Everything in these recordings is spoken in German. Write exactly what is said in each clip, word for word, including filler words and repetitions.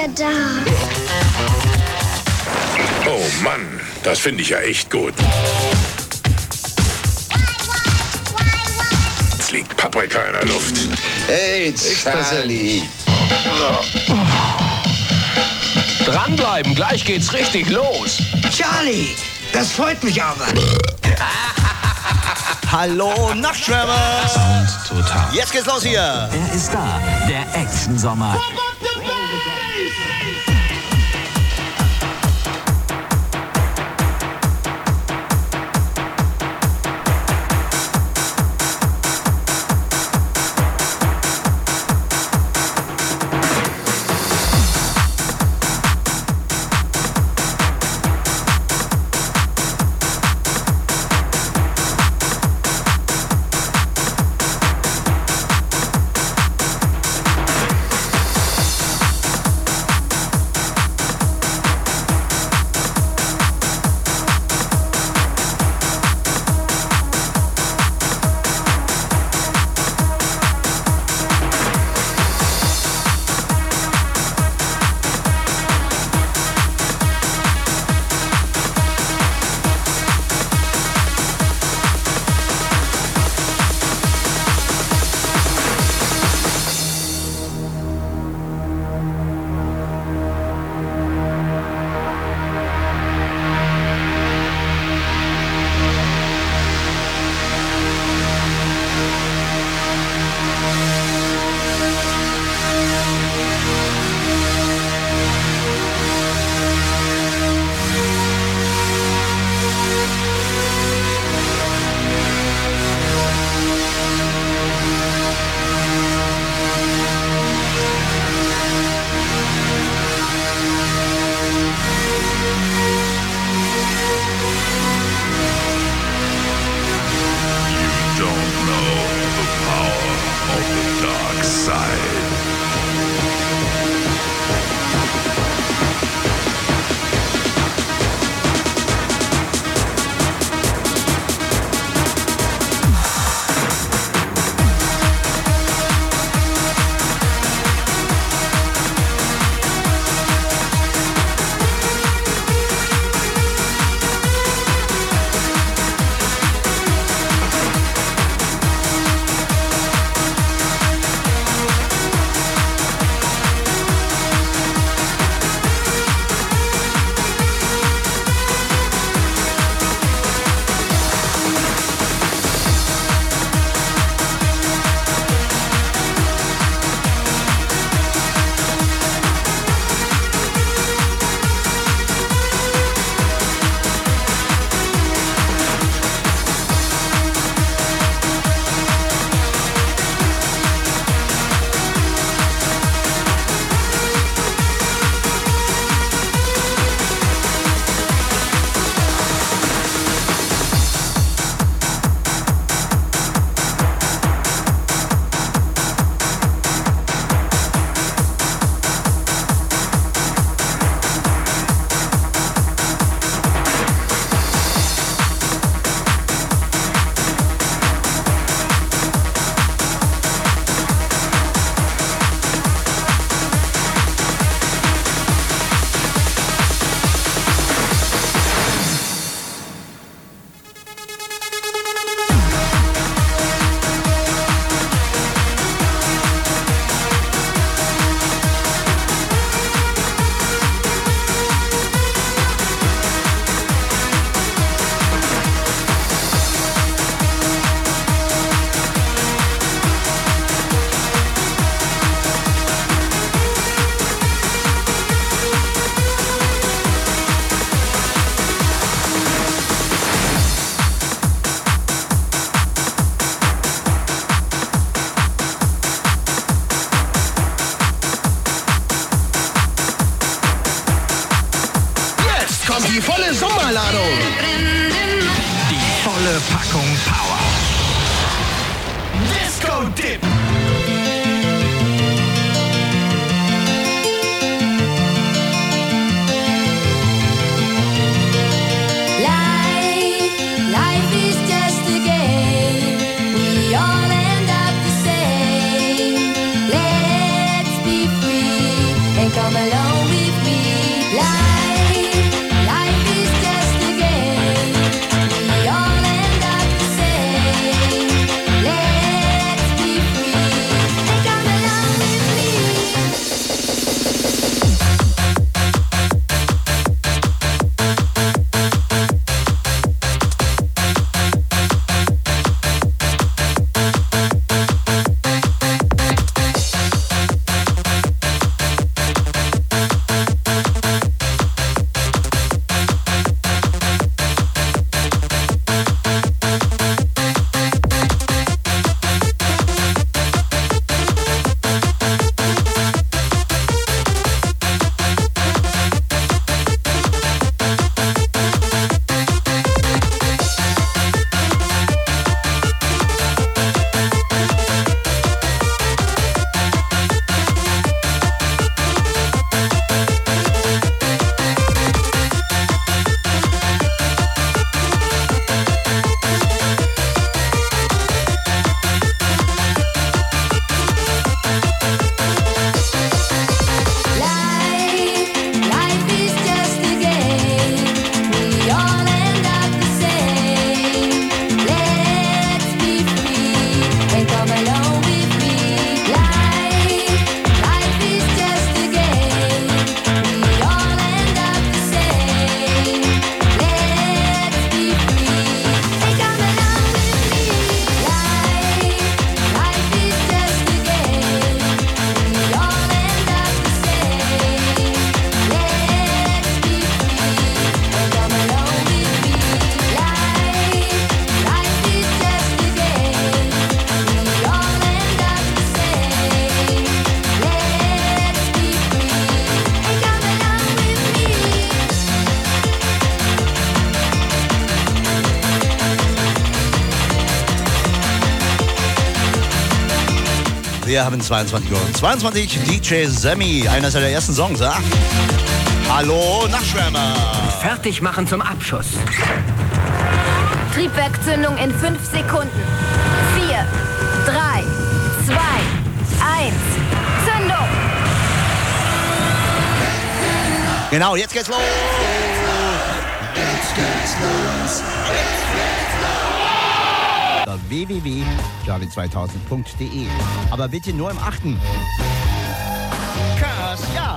wieder da. Oh Mann, das finde ich ja echt gut. Es liegt Paprika in der Luft. Hey, Charlie. Dranbleiben, gleich geht's richtig los. Charlie, das freut mich aber. Hallo, Nachtschwärmer! Sound total. Jetzt geht's los hier! Er ist da, der Action-Sommer. Die volle Sommerladung. Die volle Packung Power. Disco Dip. Life, life is just a game. We all end up the same. Let's be free and come along. Wir haben zweiundzwanzig Uhr zweiundzwanzig. D J Sammy, einer seiner ersten Songs, ja? Hallo, Nachtschwärmer. Fertig machen zum Abschuss. Triebwerkszündung in fünf Sekunden. Vier, drei, zwei, eins. Zündung! Genau, jetzt geht's los. Jetzt geht's los. w w w punkt charlie zweitausend punkt d e. Aber bitte nur im Achten. Krass, ja.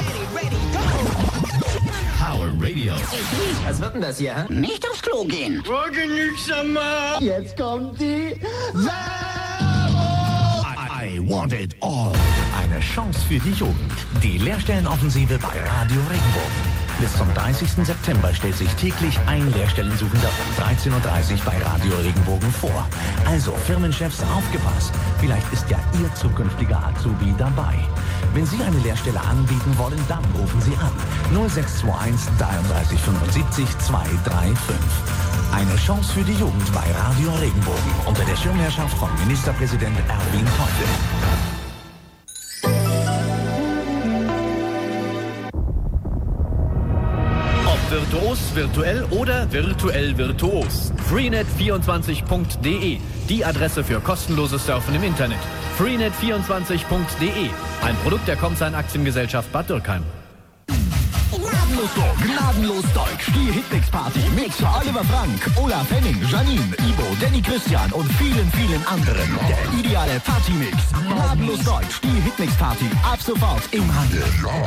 Power Radio. Was wird denn das hier, hä? Nicht aufs Klo gehen. Jetzt kommt die I want it all. Eine Chance für die Jugend. Die Lehrstellenoffensive bei Radio Regenbogen. Bis zum dreißigsten September stellt sich täglich ein Lehrstellensuchender um dreizehn Uhr dreißig bei Radio Regenbogen vor. Also Firmenchefs, aufgepasst. Vielleicht ist ja Ihr zukünftiger Azubi dabei. Wenn Sie eine Lehrstelle anbieten wollen, dann rufen Sie an. null sechs zwei eins dreiunddreißig fünfundsiebzig zweihunderfünfund. Eine Chance für die Jugend bei Radio Regenbogen unter der Schirmherrschaft von Ministerpräsident Erwin Teufel. Virtuos, virtuell oder virtuell virtuos. freenet vierundzwanzig punkt de, die Adresse für kostenloses Surfen im Internet. freenet vierundzwanzig punkt de, ein Produkt der Comsign Aktiengesellschaft Bad Dürkheim. Gnadenlos Dog, gnadenlos Deutsch, die Hitmix-Party, Mixer Oliver Frank, Olaf Henning, Janine, Ibo, Danny Christian und vielen, vielen anderen. Der ideale Party-Mix. Gnadenlos Deutsch, die Hitmix-Party, ab sofort im Handel.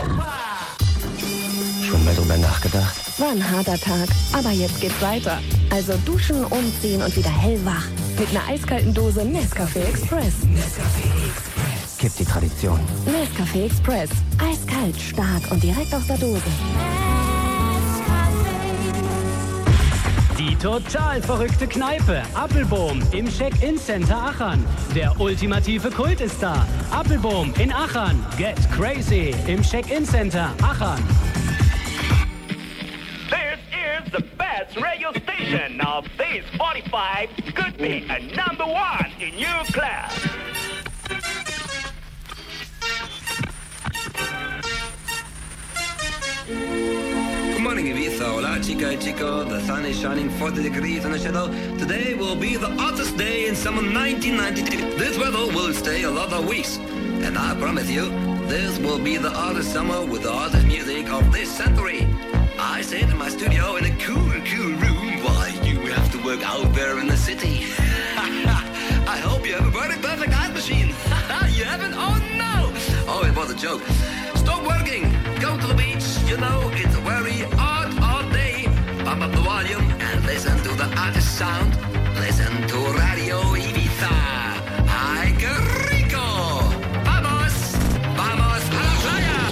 Schon mal drüber nachgedacht? War ein harter Tag, aber jetzt geht's weiter. Also duschen, umziehen und wieder hellwach. Mit einer eiskalten Dose Nescafé Express. Nescafé Express. Kippt die Tradition. Nescafé Express. Eiskalt, stark und direkt aus der Dose. Die total verrückte Kneipe. Appelboom im Check-In-Center Aachen. Der ultimative Kult ist da. Appelboom in Aachen. Get crazy im Check-In-Center Aachen. The best radio station of these forty-five could be a number one in your class. Good morning, Ibiza. Hola, chica y chico. The sun is shining forty degrees in the shadow. Today will be the hottest day in summer nineteen ninety-two. This weather will stay a lot of weeks. And I promise you, this will be the hottest summer with the hottest music of this century. I sit in my studio in a cool, cool room while you have to work out there in the city. I hope you have a very perfect ice machine. You haven't? Oh no! Oh, it was a joke. Stop working. Go to the beach. You know, it's a very hot, hot day. Pump up the volume and listen to the hottest sound. Listen to Radio Ibiza. Ay, qué rico! Vamos! Vamos a la playa!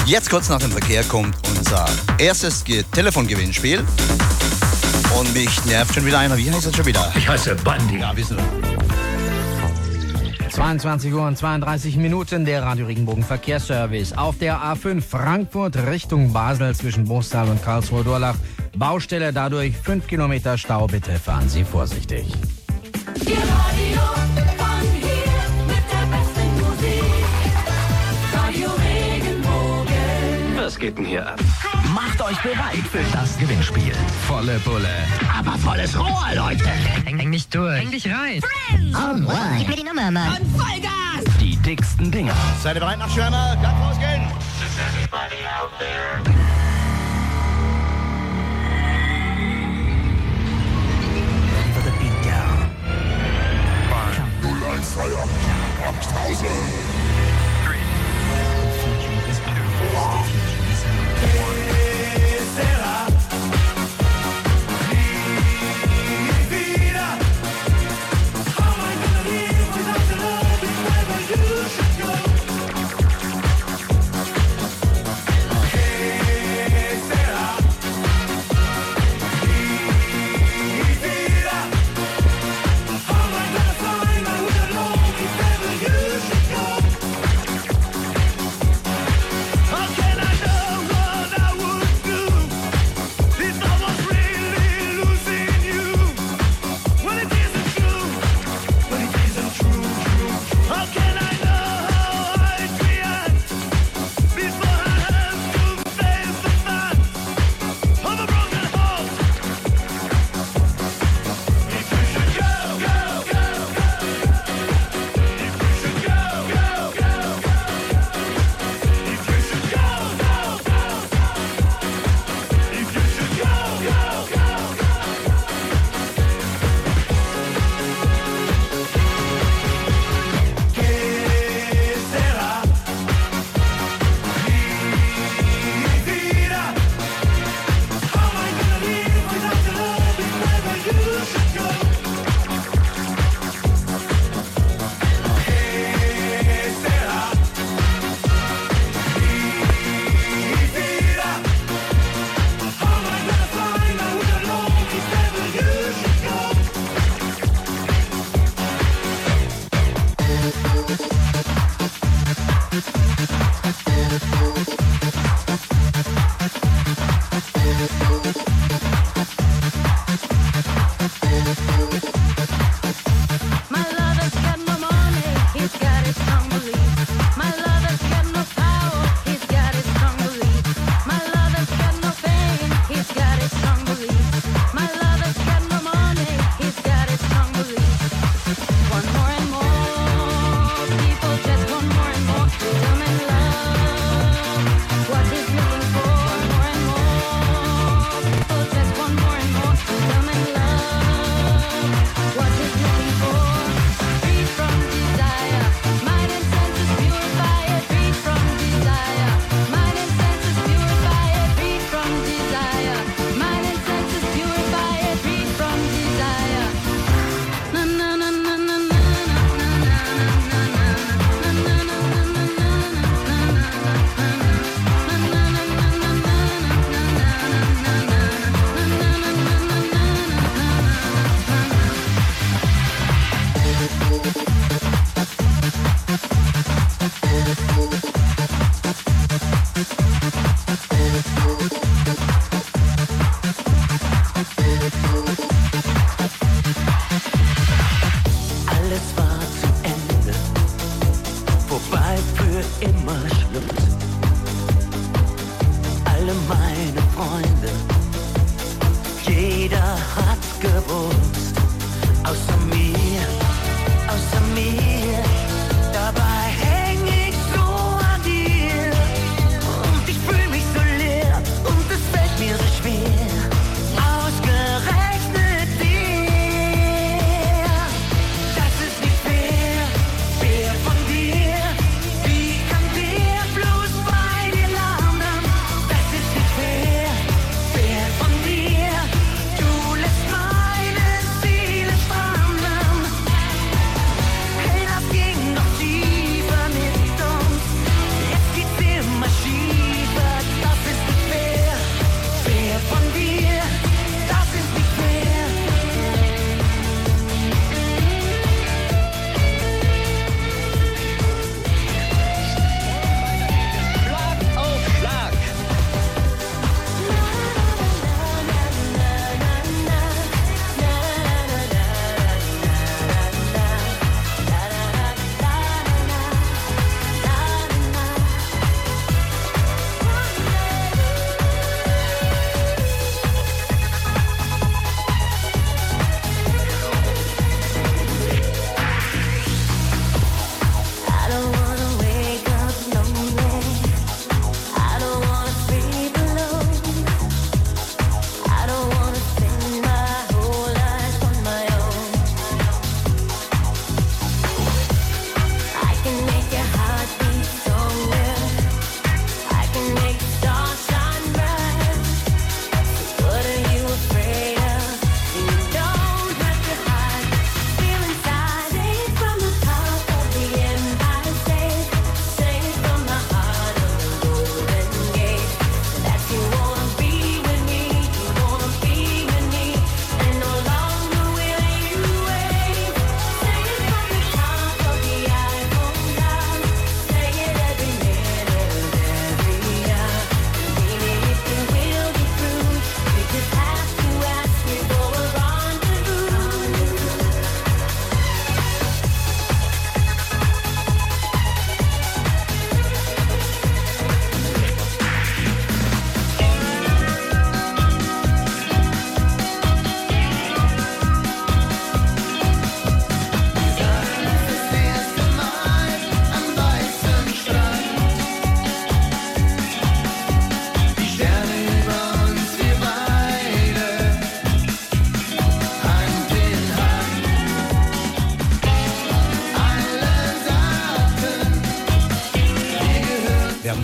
Jetzt kurz nach dem Verkehr kommt unser erstes Ge- Telefongewinnspiel. Und mich nervt schon wieder einer. Wie heißt das schon wieder? Ich heiße Bandi. Ja, wissen wir. zweiundzwanzig Uhr und zweiunddreißig Minuten, der Radio Regenbogen Verkehrsservice. Auf der A fünf Frankfurt Richtung Basel zwischen Boostal und Karlsruhe-Durlach. Baustelle, dadurch fünf Kilometer Stau. Bitte fahren Sie vorsichtig. Die Radio von hier mit der besten Musik. Radio Regenbogen. Was geht denn hier ab? Macht euch bereit für das Gewinnspiel. Volle Pulle. Aber volles Rohr, Leute. Häng, häng dich durch. Häng dich rein. Oh, wow. Gib mir die Nummer, Mann. Und Vollgas! Die dicksten Dinger. Seid ihr bereit, Nachtschwärmer? Ganz rausgehen! For the beatdown. null eins drei acht achttausend.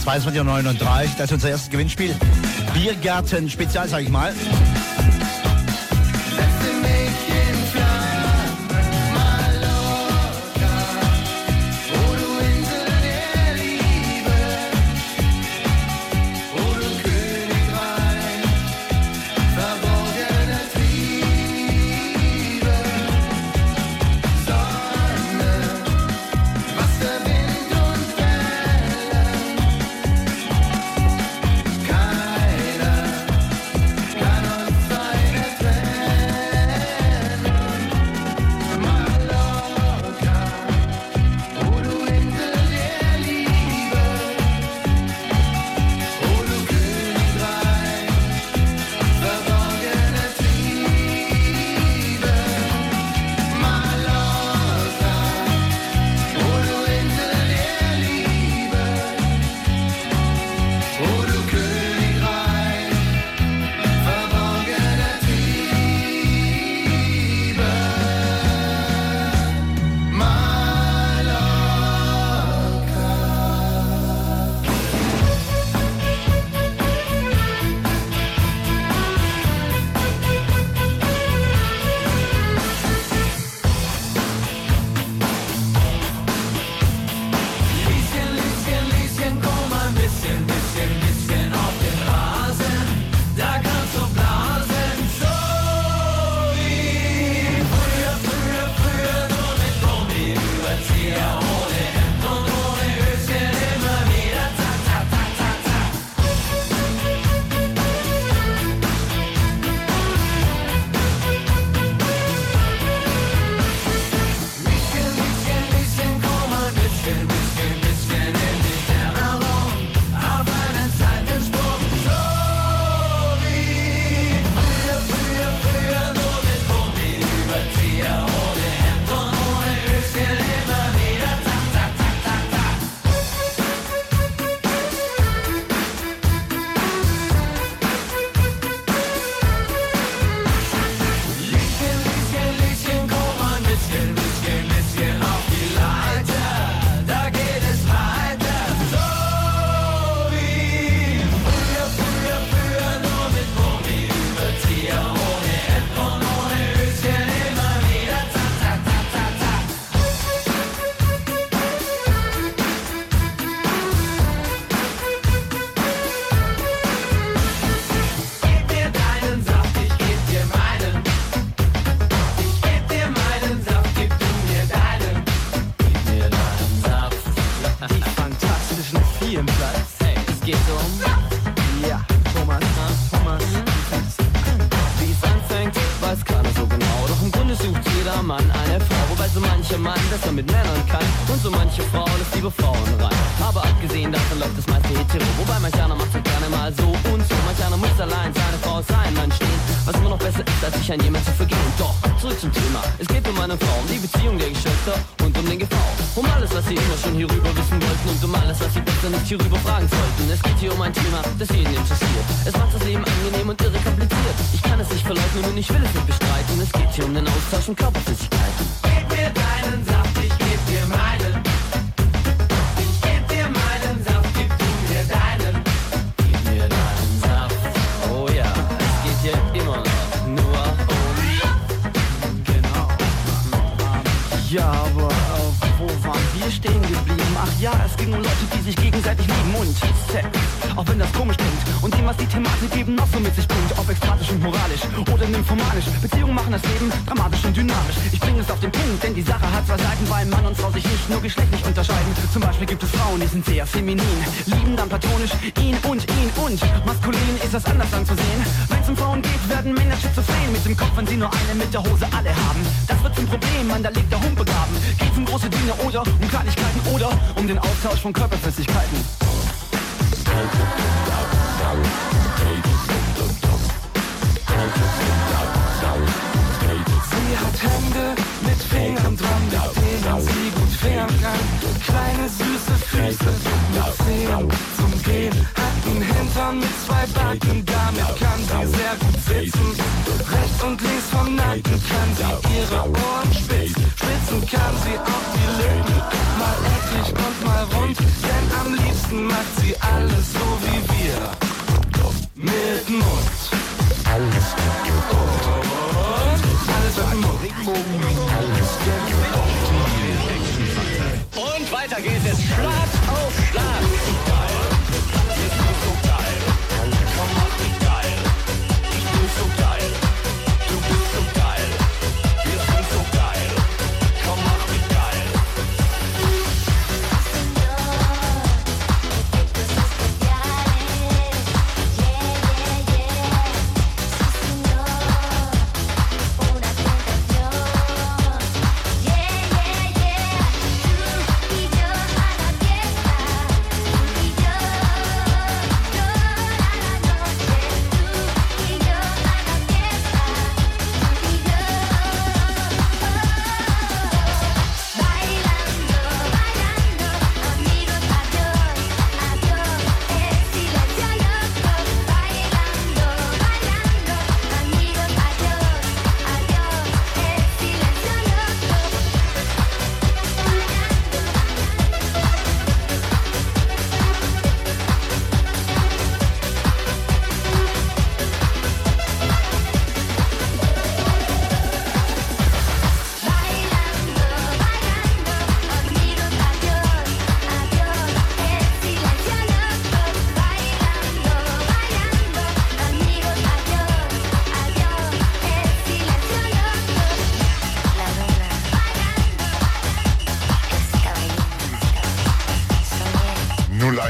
zweiundzwanzig Uhr neununddreißig, das ist unser erstes Gewinnspiel. Biergarten Spezial, sag ich mal. Mann eine Frau, wobei so mancher Mann besser mit Männern kann und so manche Frau lässt liebe Frauen rein. Aber abgesehen davon läuft das meiste hetero, wobei manch einer macht so gerne mal so und so. Manch einer muss allein seine Frau aus seinem Mann stehen, was immer noch besser ist, als sich an jemand zu vergehen. Doch, zurück zum Thema, es geht um eine Frau, um die Beziehung der Geschwister und um den G V. Um alles, was sie immer schon hierüber wissen wollten und um alles, was sie besser nicht hierüber fragen sollten. Es geht hier um ein Thema, das jeden interessiert. Es macht das Leben angenehm und irre kompliziert. Ich kann es nicht verleugnen und ich will es nicht bestreiten. Es geht hier um den Austausch von Körperflüssigkeiten. Gib mir deinen Saft, ich geb dir meinen. Ich geb dir meinen Saft, gib du mir deinen. Gib mir deinen Saft. Oh ja, es geht hier immer noch nur um. Genau. Ja, aber äh, wo waren wir stehen geblieben? Ach ja, es ging um Leute, die sich gegenseitig lieben und Sex. Auch wenn das komisch klingt und dem, was die Thematik eben noch so mit sich bringt. Ob ekstatisch und moralisch oder nymphomanisch. Beziehungen machen das Leben dramatisch und dynamisch. Ich bringe es auf den Punkt, denn die Sache hat zwei Seiten, weil Mann und Frau sich nicht nur geschlechtlich unterscheiden. Zum Beispiel gibt es Frauen, die sind sehr feminin, lieben dann platonisch ihn und ihn und maskulin ist das anders anzusehen. Wenn es um Frauen geht, werden Männer schizophren mit dem Kopf, wenn sie nur eine mit der Hose alle haben. Das wird zum Problem, man, da liegt der Hund begraben. Geht's um große Dinge oder um Kleinigkeiten oder um den Austausch von Körperflüssigkeiten. Sie hat Hände mit Fingern dran, mit denen sie gut fähren kann. Kleine süße Füße mit Zehen zum Gehen. Hat einen Hintern mit zwei Beinen, damit kann sie sehr gut sitzen. Rechts und links vom Nacken kann sie ihre Ohren spitzen. Spitzen kann sie auch die Lippen, mal eckig und mal rund. Denn am liebsten macht sie alles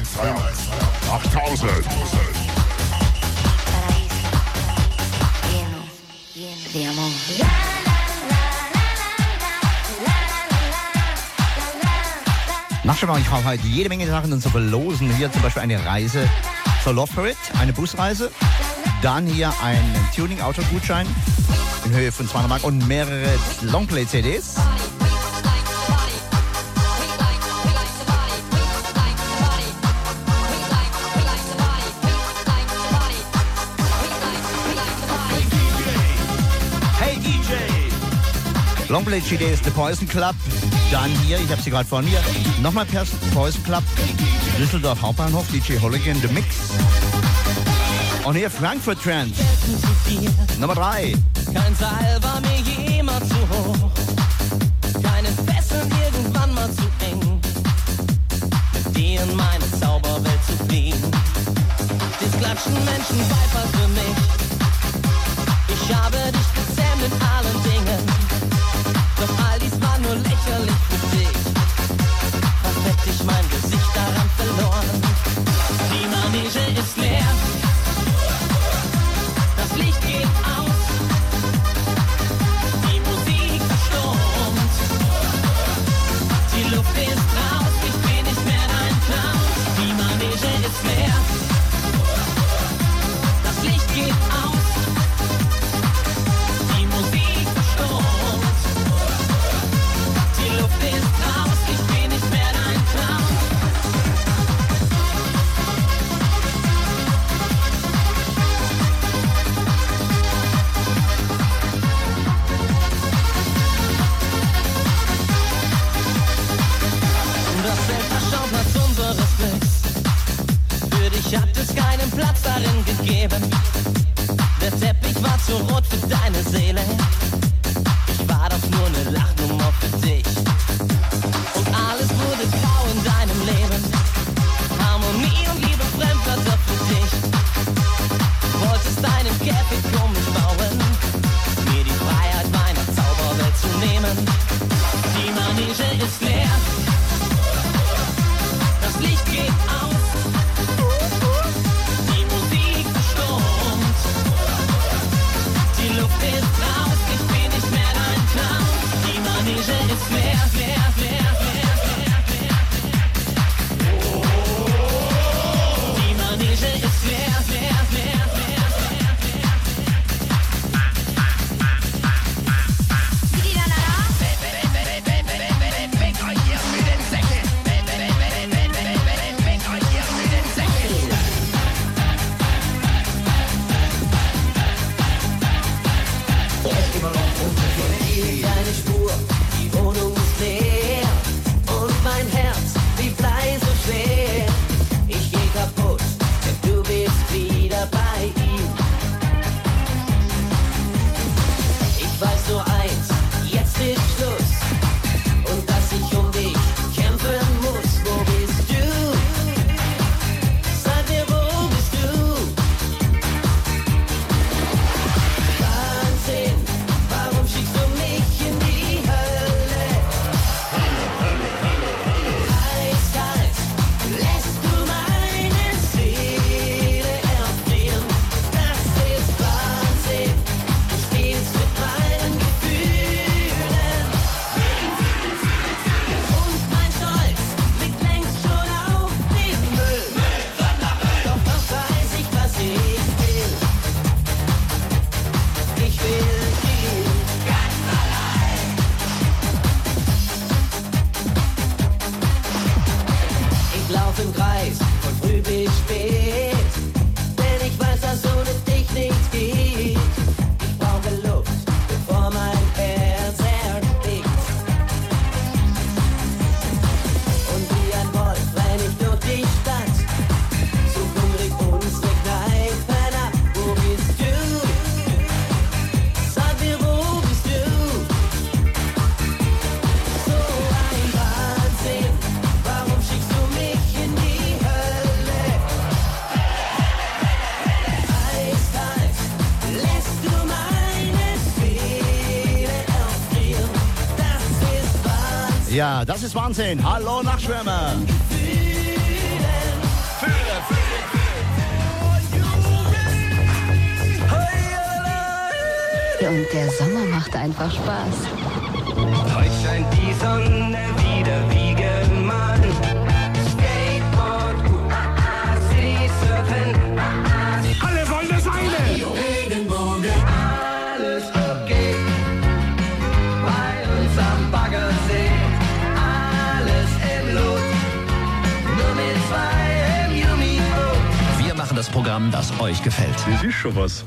eins drei eins achttausend. De amor. Nachschau, ich habe heute jede Menge Sachen zu verlosen. Hier zum Beispiel eine Reise zur Lofferit, eine Busreise. Dann hier ein Tuning-Auto-Gutschein in Höhe von zweihundert Mark und mehrere Longplay-C Ds. Hey D J! Longplay-C D ist The Poison Club. Dann hier, ich habe sie gerade vor mir, nochmal Poison Club, Düsseldorf Hauptbahnhof, D J Hooligan, The Mix. Und hier Frankfurt Trance, Nummer drei. Kein Seil war mir jemals zu hoch, keine Fesseln irgendwann mal zu eng, mit dir in meine Zauberwelt zu fliehen. Dies klatschen Menschen Beifall für mich, ich habe dich gezähmt in allen Dingen, doch all dies war nur lächerlich für dich. Was hätte ich mein Gesicht daran verloren? Die Manege ist leer, das Licht geht aus, die Musik verstummt, die Luft ist raus, ich bin nicht mehr dein Clown. Die Manege ist leer, das Licht geht aus, die Musik verstummt, die Luft ist raus, ich bin nicht mehr dein Clown. Für dich hat es keinen Platz darin gegeben. Der Teppich war zu rot für deine Seele. Ich war doch nur eine Lachnummer für dich. Und alles wurde grau in deinem Leben. Harmonie und Liebe Fremdwörter für dich. Du wolltest deinen Käfig um mich bauen, mir die Freiheit meiner Zauberwelt zu nehmen. Die Manege ist leer, das Licht geht aus, die Musik verstummt, die Luft ist raus, ich bin nicht mehr dein Clown. Die Manege ist leer, leer, leer, leer, leer, leer. Die Manege ist leer, leer, leer, leer, leer, leer. Weg euch hier für den Säcke. Deine Spur, die Wohnung ist leer und mein Herz wie Blei so schwer. Ich geh kaputt, denn du bist wieder bei ihm. Ich weiß nur eins, jetzt ist Schluss und dass ich um dich kämpfen muss. Wo bist du? Sag mir, wo bist du? Wahnsinn, warum schickst du mich in die Hölle? Eiskalt lässt du meine Seele erfrieren. Das ist Wahnsinn, du spielst mit meinen Gefühlen. Und mein Stolz liegt längst schon auf dem Müll. Doch noch weiß ich, was ich will. Ich will dich ganz allein. Ich lauf im Kreis von früh bis spät, denn ich weiß, dass ohne dich nichts geht. Ich brauche Luft, bevor mein Herz erstickt. Und wie ein Wolf renn ich durch die Stadt, so hungrig unsere Kneipen ab. Wo bist du? Sag mir, wo bist du? So ein Wahnsinn, warum schickst du mich in die Hölle? Eiskalt lässt du meine Seele erfrieren. Das ist Wahnsinn. Ja, das ist Wahnsinn. Hallo Nachtschwärmer. Und der Sommer macht einfach Spaß. Heute scheint die Sonne wieder wie gemahnt. Skateboard, uh, ah, ah, City Surfen, ah, ah. Alle wollen das eine! Regenbogen, alles okay. Bei uns am Baggersee, alles im Lot. Nur mit zwei im Yumi-Boot. Wir machen das Programm, das euch gefällt. Das ist schon was.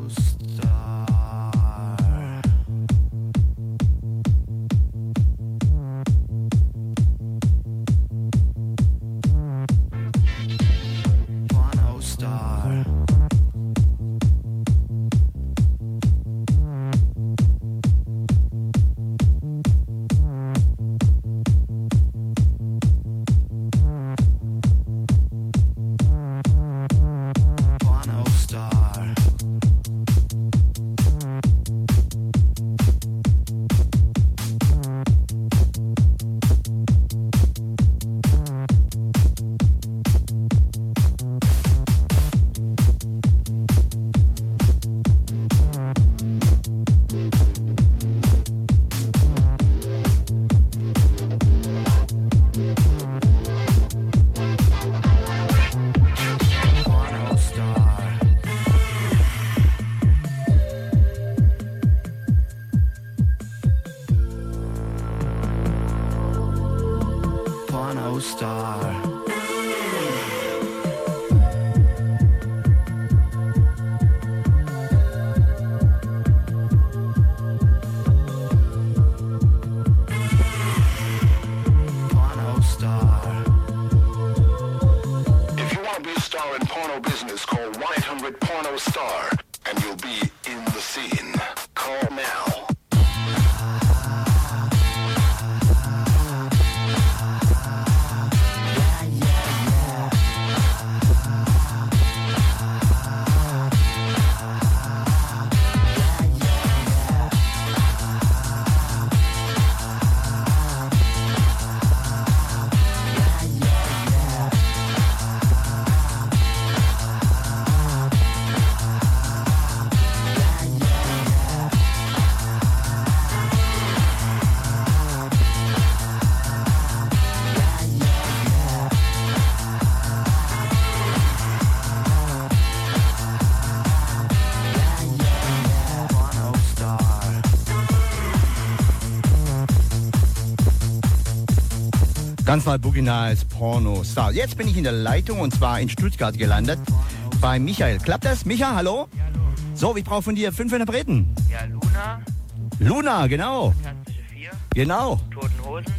Ganz mal Boogie Nights Porno Star. Jetzt bin ich in der Leitung und zwar in Stuttgart gelandet bei Michael. Klappt das? Micha, hallo? Ja, hallo. So, ich brauche von dir fünf Interpreten. Ja, Luna. Luna, genau. Fantastische vier. Genau. Toten Hosen.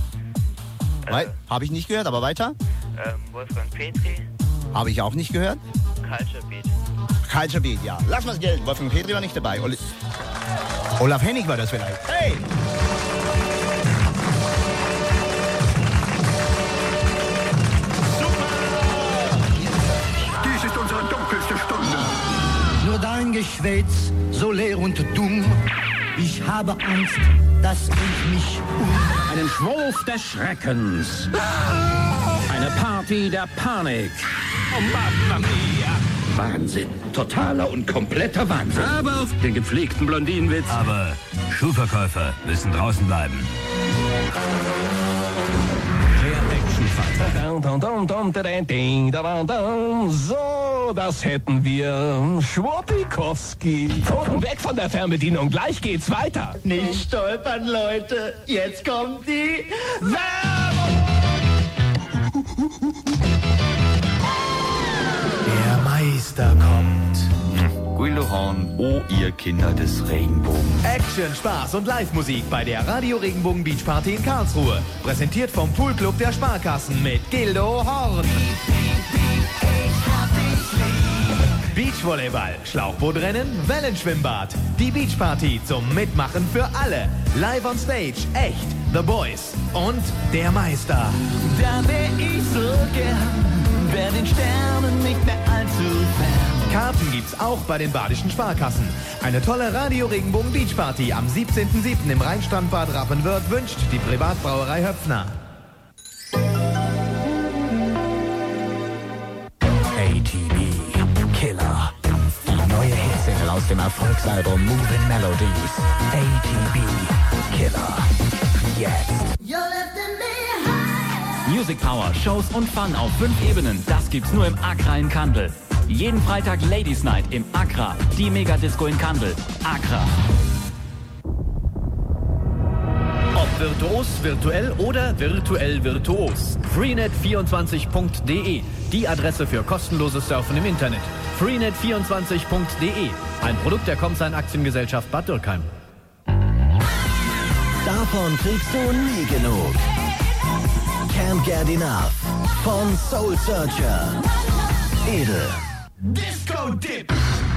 Äh, Habe ich nicht gehört, aber weiter? Ähm, Wolfgang Petri. Habe ich auch nicht gehört. Culture Beat. Culture Beat, ja. Lass mal's gelten. Wolfgang Petri war nicht dabei. Oli Olaf Hennig war das vielleicht. Hey! Nur dein Geschwätz, so leer und dumm. Ich habe Angst, dass ich mich um... Einen Schwurf des Schreckens. Eine Party der Panik. Oh, Mamma mia! Wahnsinn. Totaler und kompletter Wahnsinn. Aber auf den gepflegten Blondinenwitz. Aber Schuhverkäufer müssen draußen bleiben. So, das hätten wir. Schwuppikowski. Pfoten weg von der Fernbedienung, gleich geht's weiter. Nicht stolpern, Leute. Jetzt kommt die Werbung. Der Meister kommt. Guilohan, oh ihr Kinder des Regenbogens. Action, Spaß und Live-Musik bei der Radio Regenbogen Beach Party in Karlsruhe. Präsentiert vom Poolclub der Sparkassen mit Gildo Horn. Beachvolleyball, Schlauchbootrennen, Wellenschwimmbad. Die Beachparty zum Mitmachen für alle. Live on Stage, echt, The Boys und der Meister. Da wär ich so gern, wär den Sternen nicht mehr allzu fern. Karten gibt's auch bei den badischen Sparkassen. Eine tolle Radio Regenbogen Beach Party am siebzehnten siebten im Rheinstrandbad Rappenwörth wünscht die Privatbrauerei Höpfner. A T V Killer. Die neue Hitsingle aus aus dem Erfolgsalbum Moving Melodies. A T B Killer. Jetzt. Music Power, Shows und Fun auf fünf Ebenen. Das gibt's nur im Accra in Kandel. Jeden Freitag Ladies Night im Accra. Die Megadisco in Kandel. Accra. Ob virtuos, virtuell oder virtuell virtuos. freenet vierundzwanzig punkt de, die Adresse für kostenloses Surfen im Internet. freenet vierundzwanzig punkt de, ein Produkt der Comsign Aktiengesellschaft Bad Dürkheim. Davon kriegst du nie genug. Can't Get Enough von Soul Searcher. Edel. Disco Dip.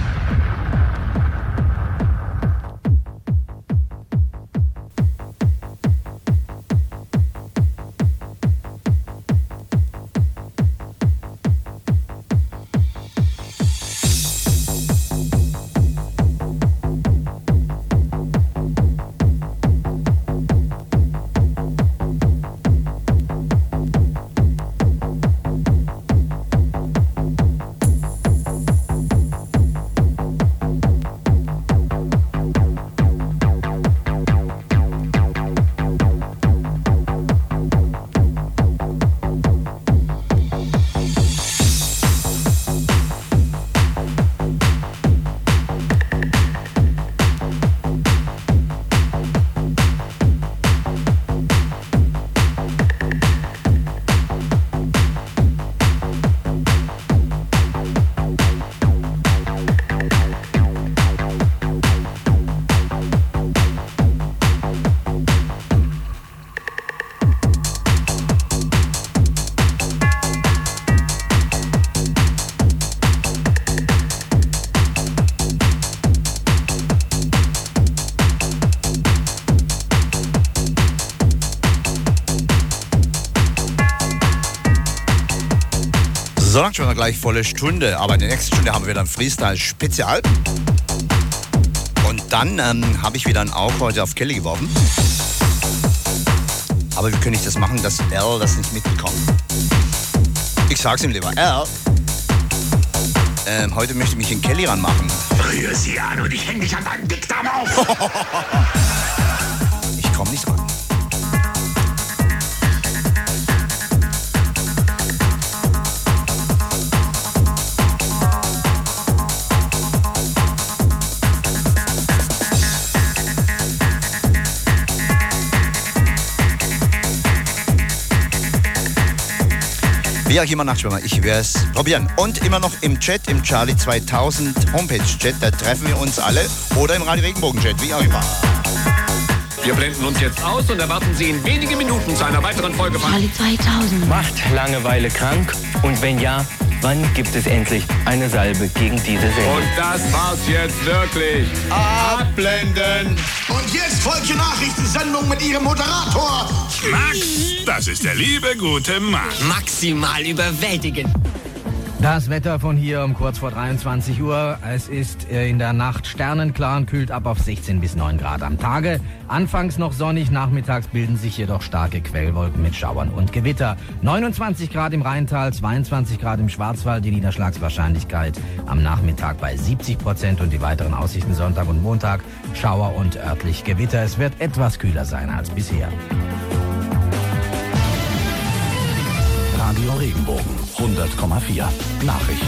So, dann schon mal gleich volle Stunde, aber in der nächsten Stunde haben wir dann Freestyle-Spezial. Und dann ähm, habe ich wieder ein Auge heute auf Kelly geworfen. Aber wie könnte ich das machen, dass Al das nicht mitbekommt? Ich sag's ihm lieber, Al, ähm, heute möchte ich mich in Kelly ranmachen. Rühr sie an und ich häng dich an deinen Dickdarm auf. Ich komm nicht ran. Wie auch immer Nachtschwimmer, ich werde es probieren. Und immer noch im Chat, im Charlie zweitausend Homepage-Chat, da treffen wir uns alle. Oder im Radio Regenbogen-Chat, wie auch immer. Wir blenden uns jetzt aus und erwarten Sie in wenigen Minuten zu einer weiteren Folge von Charlie zweitausend. Macht Langeweile krank? Und wenn ja, wann gibt es endlich eine Salbe gegen diese Sendung? Und das war's jetzt wirklich. Abblenden. Und jetzt folgt die Nachrichtensendung mit Ihrem Moderator. Max, das ist der liebe, gute Max. Maximal überwältigend. Das Wetter von hier um kurz vor dreiundzwanzig Uhr. Es ist in der Nacht sternenklar und kühlt ab auf sechzehn bis neun Grad am Tage. Anfangs noch sonnig, nachmittags bilden sich jedoch starke Quellwolken mit Schauern und Gewitter. neunundzwanzig Grad im Rheintal, zweiundzwanzig Grad im Schwarzwald, die Niederschlagswahrscheinlichkeit am Nachmittag bei siebzig Prozent und die weiteren Aussichten Sonntag und Montag Schauer und örtlich Gewitter. Es wird etwas kühler sein als bisher. Radio Regenbogen hundert Komma vier. Nachrichten.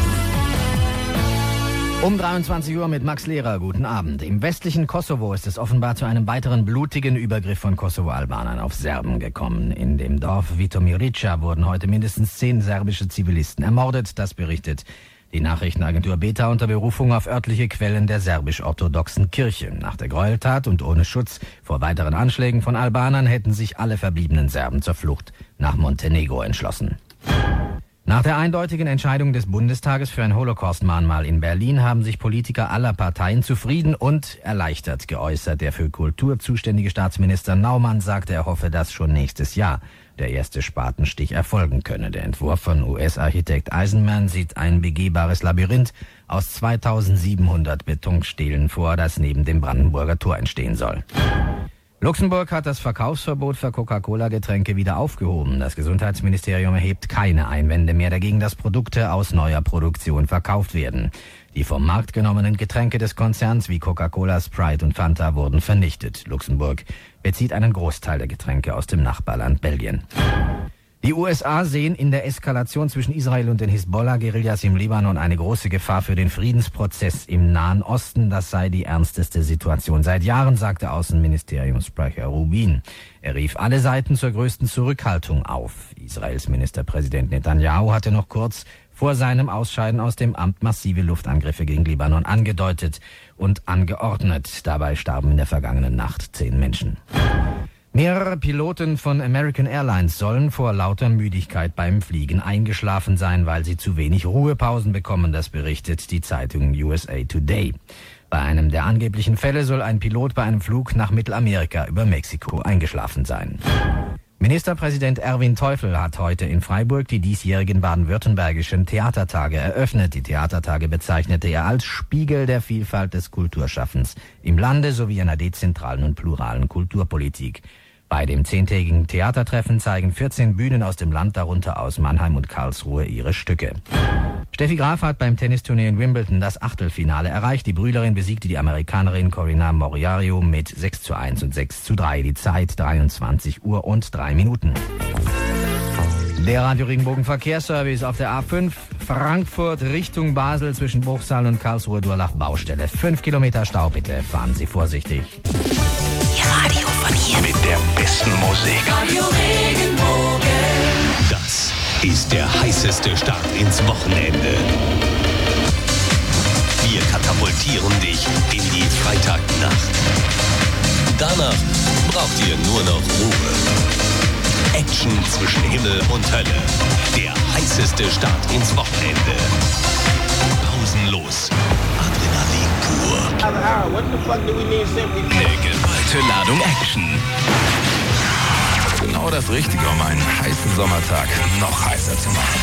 Um dreiundzwanzig Uhr mit Max Lehrer. Guten Abend. Im westlichen Kosovo ist es offenbar zu einem weiteren blutigen Übergriff von Kosovo-Albanern auf Serben gekommen. In dem Dorf Vitomirica wurden heute mindestens zehn serbische Zivilisten ermordet. Das berichtet die Nachrichtenagentur Beta unter Berufung auf örtliche Quellen der serbisch-orthodoxen Kirche. Nach der Gräueltat und ohne Schutz vor weiteren Anschlägen von Albanern hätten sich alle verbliebenen Serben zur Flucht nach Montenegro entschlossen. Nach der eindeutigen Entscheidung des Bundestages für ein Holocaust-Mahnmal in Berlin haben sich Politiker aller Parteien zufrieden und erleichtert geäußert. Der für Kultur zuständige Staatsminister Naumann sagte, er hoffe, dass schon nächstes Jahr der erste Spatenstich erfolgen könne. Der Entwurf von U S-Architekt Eisenman sieht ein begehbares Labyrinth aus zweitausendsiebenhundert Betonstelen vor, das neben dem Brandenburger Tor entstehen soll. Luxemburg hat das Verkaufsverbot für Coca-Cola-Getränke wieder aufgehoben. Das Gesundheitsministerium erhebt keine Einwände mehr dagegen, dass Produkte aus neuer Produktion verkauft werden. Die vom Markt genommenen Getränke des Konzerns wie Coca-Cola, Sprite und Fanta wurden vernichtet. Luxemburg bezieht einen Großteil der Getränke aus dem Nachbarland Belgien. Die U S A sehen in der Eskalation zwischen Israel und den Hisbollah-Guerillas im Libanon eine große Gefahr für den Friedensprozess im Nahen Osten. Das sei die ernsteste Situation seit Jahren, sagte Außenministeriumssprecher Rubin. Er rief alle Seiten zur größten Zurückhaltung auf. Israels Ministerpräsident Netanyahu hatte noch kurz vor seinem Ausscheiden aus dem Amt massive Luftangriffe gegen Libanon angedeutet und angeordnet. Dabei starben in der vergangenen Nacht zehn Menschen. Mehrere Piloten von American Airlines sollen vor lauter Müdigkeit beim Fliegen eingeschlafen sein, weil sie zu wenig Ruhepausen bekommen, das berichtet die Zeitung U S A Today. Bei einem der angeblichen Fälle soll ein Pilot bei einem Flug nach Mittelamerika über Mexiko eingeschlafen sein. Ministerpräsident Erwin Teufel hat heute in Freiburg die diesjährigen baden-württembergischen Theatertage eröffnet. Die Theatertage bezeichnete er als Spiegel der Vielfalt des Kulturschaffens im Lande sowie einer dezentralen und pluralen Kulturpolitik. Bei dem zehntägigen Theatertreffen zeigen vierzehn Bühnen aus dem Land, darunter aus Mannheim und Karlsruhe, ihre Stücke. Steffi Graf hat beim Tennisturnier in Wimbledon das Achtelfinale erreicht. Die Brülerin besiegte die Amerikanerin Corina Moriario mit sechs zu eins und sechs zu drei. Die Zeit dreiundzwanzig Uhr und drei Minuten. Der Radio Regenbogen Verkehrsservice auf der A fünf Frankfurt Richtung Basel zwischen Bruchsal und Karlsruhe-Durlach Baustelle. Fünf Kilometer Stau, bitte fahren Sie vorsichtig. Ihr Radio von hier mit der besten Musik. Radio Regenbogen. Das ist der heißeste Start ins Wochenende. Wir katapultieren dich in die Freitagnacht. Danach braucht ihr nur noch Ruhe. Action zwischen Himmel und Hölle. Der heißeste Start ins Wochenende. Pausenlos. Adrenalin pur. Eine geballte Ladung Action. Genau das Richtige, um einen heißen Sommertag noch heißer zu machen.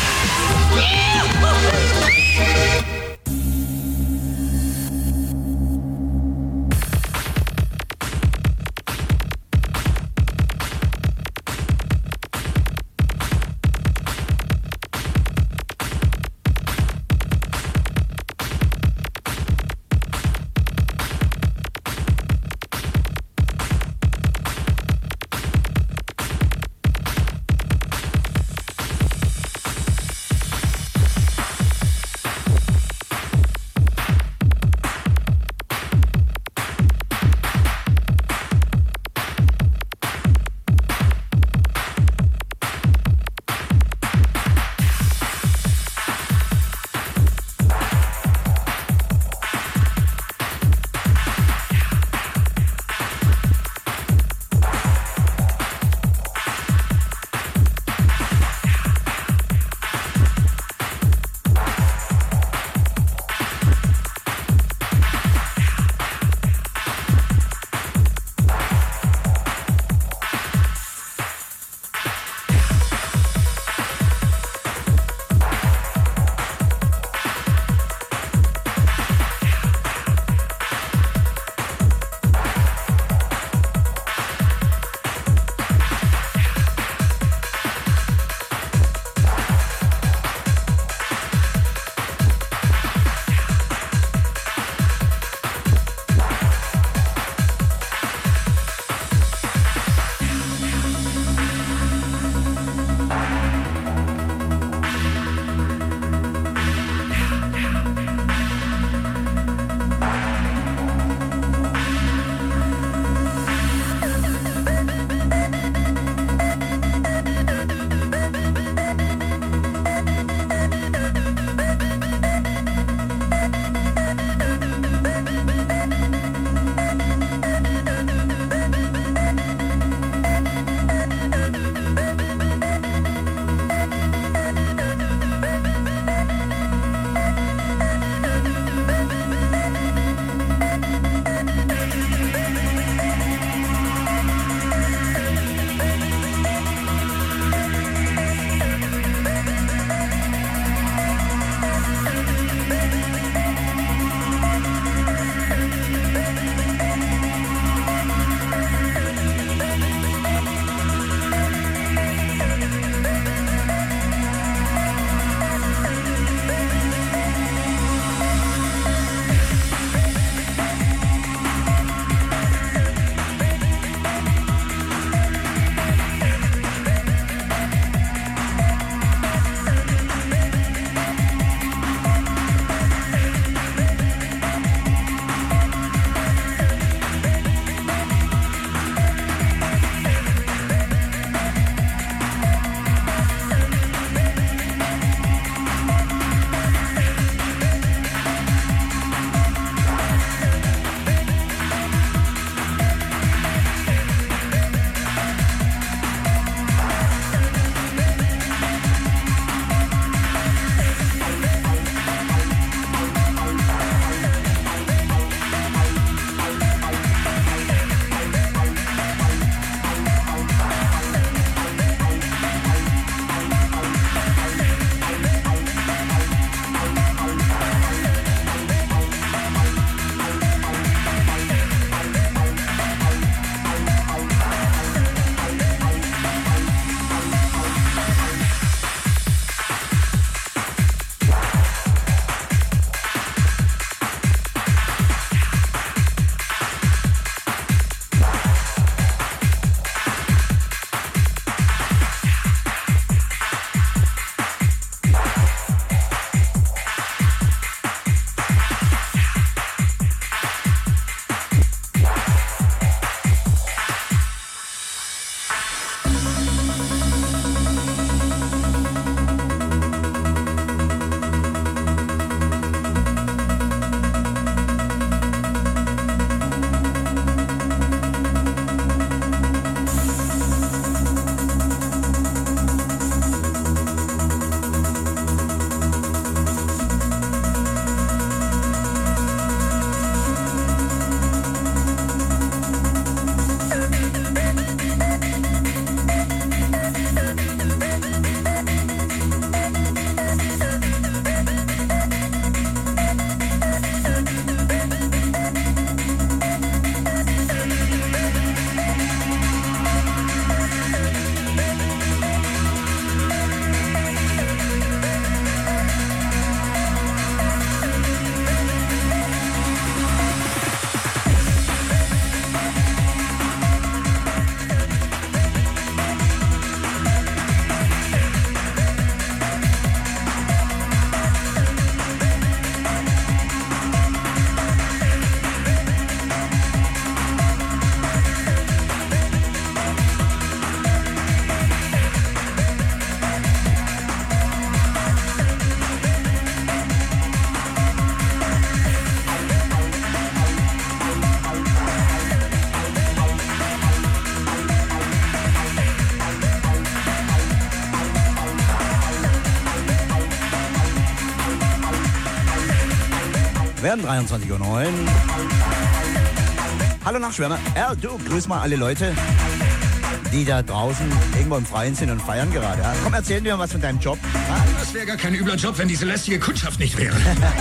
Bayern, dreiundzwanzig Uhr neun. Hallo Nachtschwärmer. Ja, du, grüß mal alle Leute, die da draußen irgendwo im Freien sind und feiern gerade. Ja? Komm, erzähl mir was von deinem Job. Das wäre gar kein übler Job, wenn diese lästige Kundschaft nicht wäre.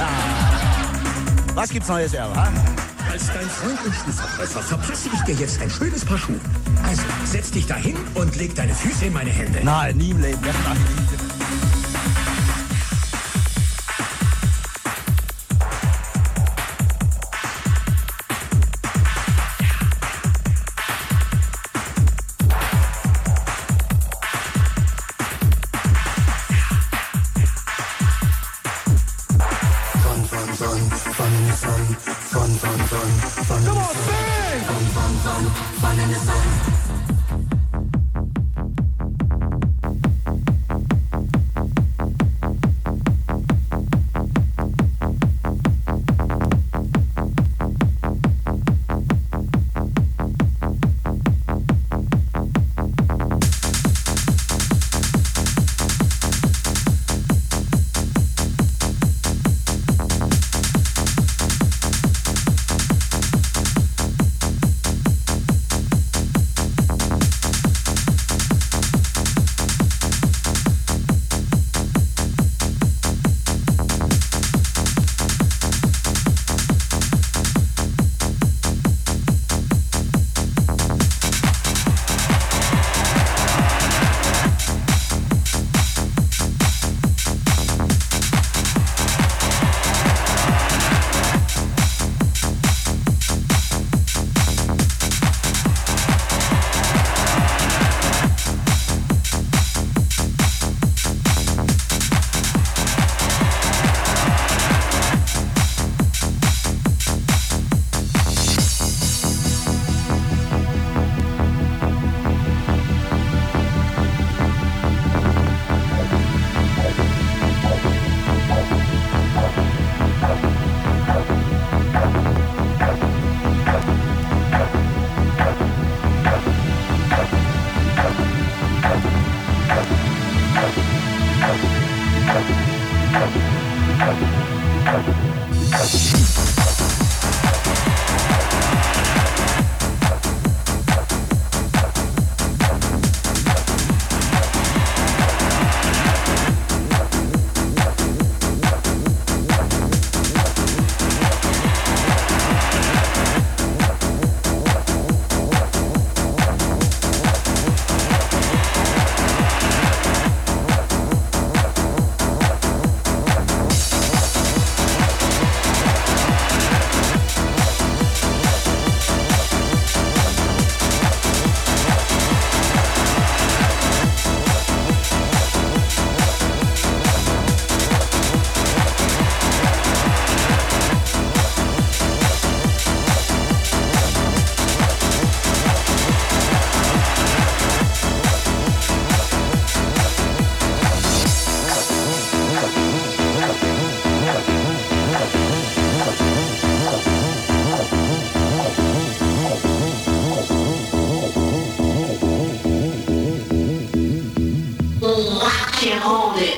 Was gibt's Neues, Erl? Ha? Als dein freundlichsten Verkäufer verpasse ich dir jetzt ein schönes Paar Schuhe. Also, setz dich dahin und leg deine Füße in meine Hände. Nein, nie im Leben. Das mach ich nicht. Can't hold it.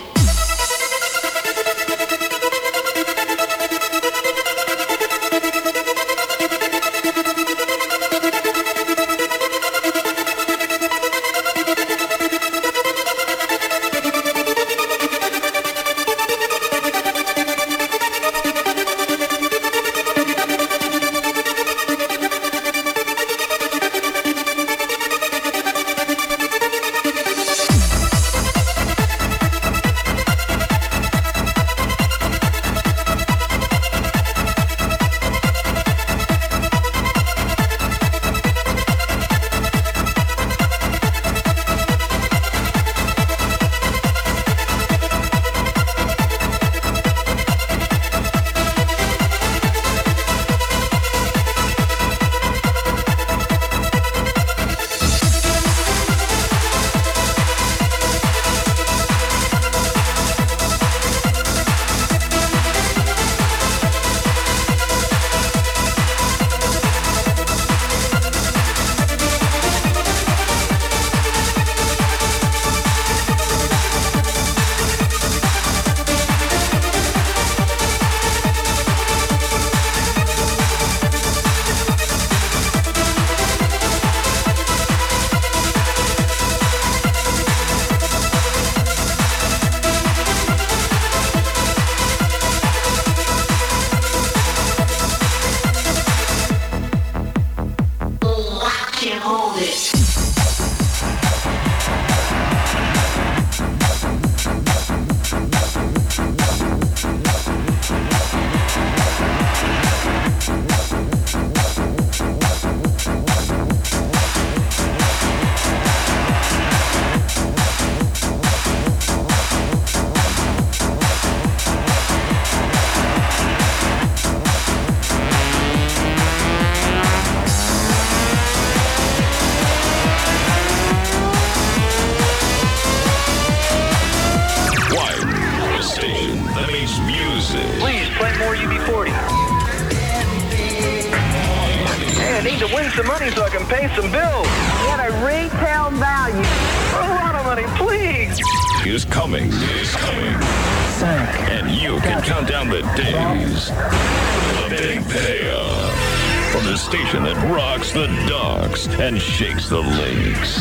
need to win some money so I can pay some bills. Get a retail value. A lot of money, please. Is coming. Is coming. And you can count down the days. The big payoff. From the station that rocks the docks and shakes the lakes.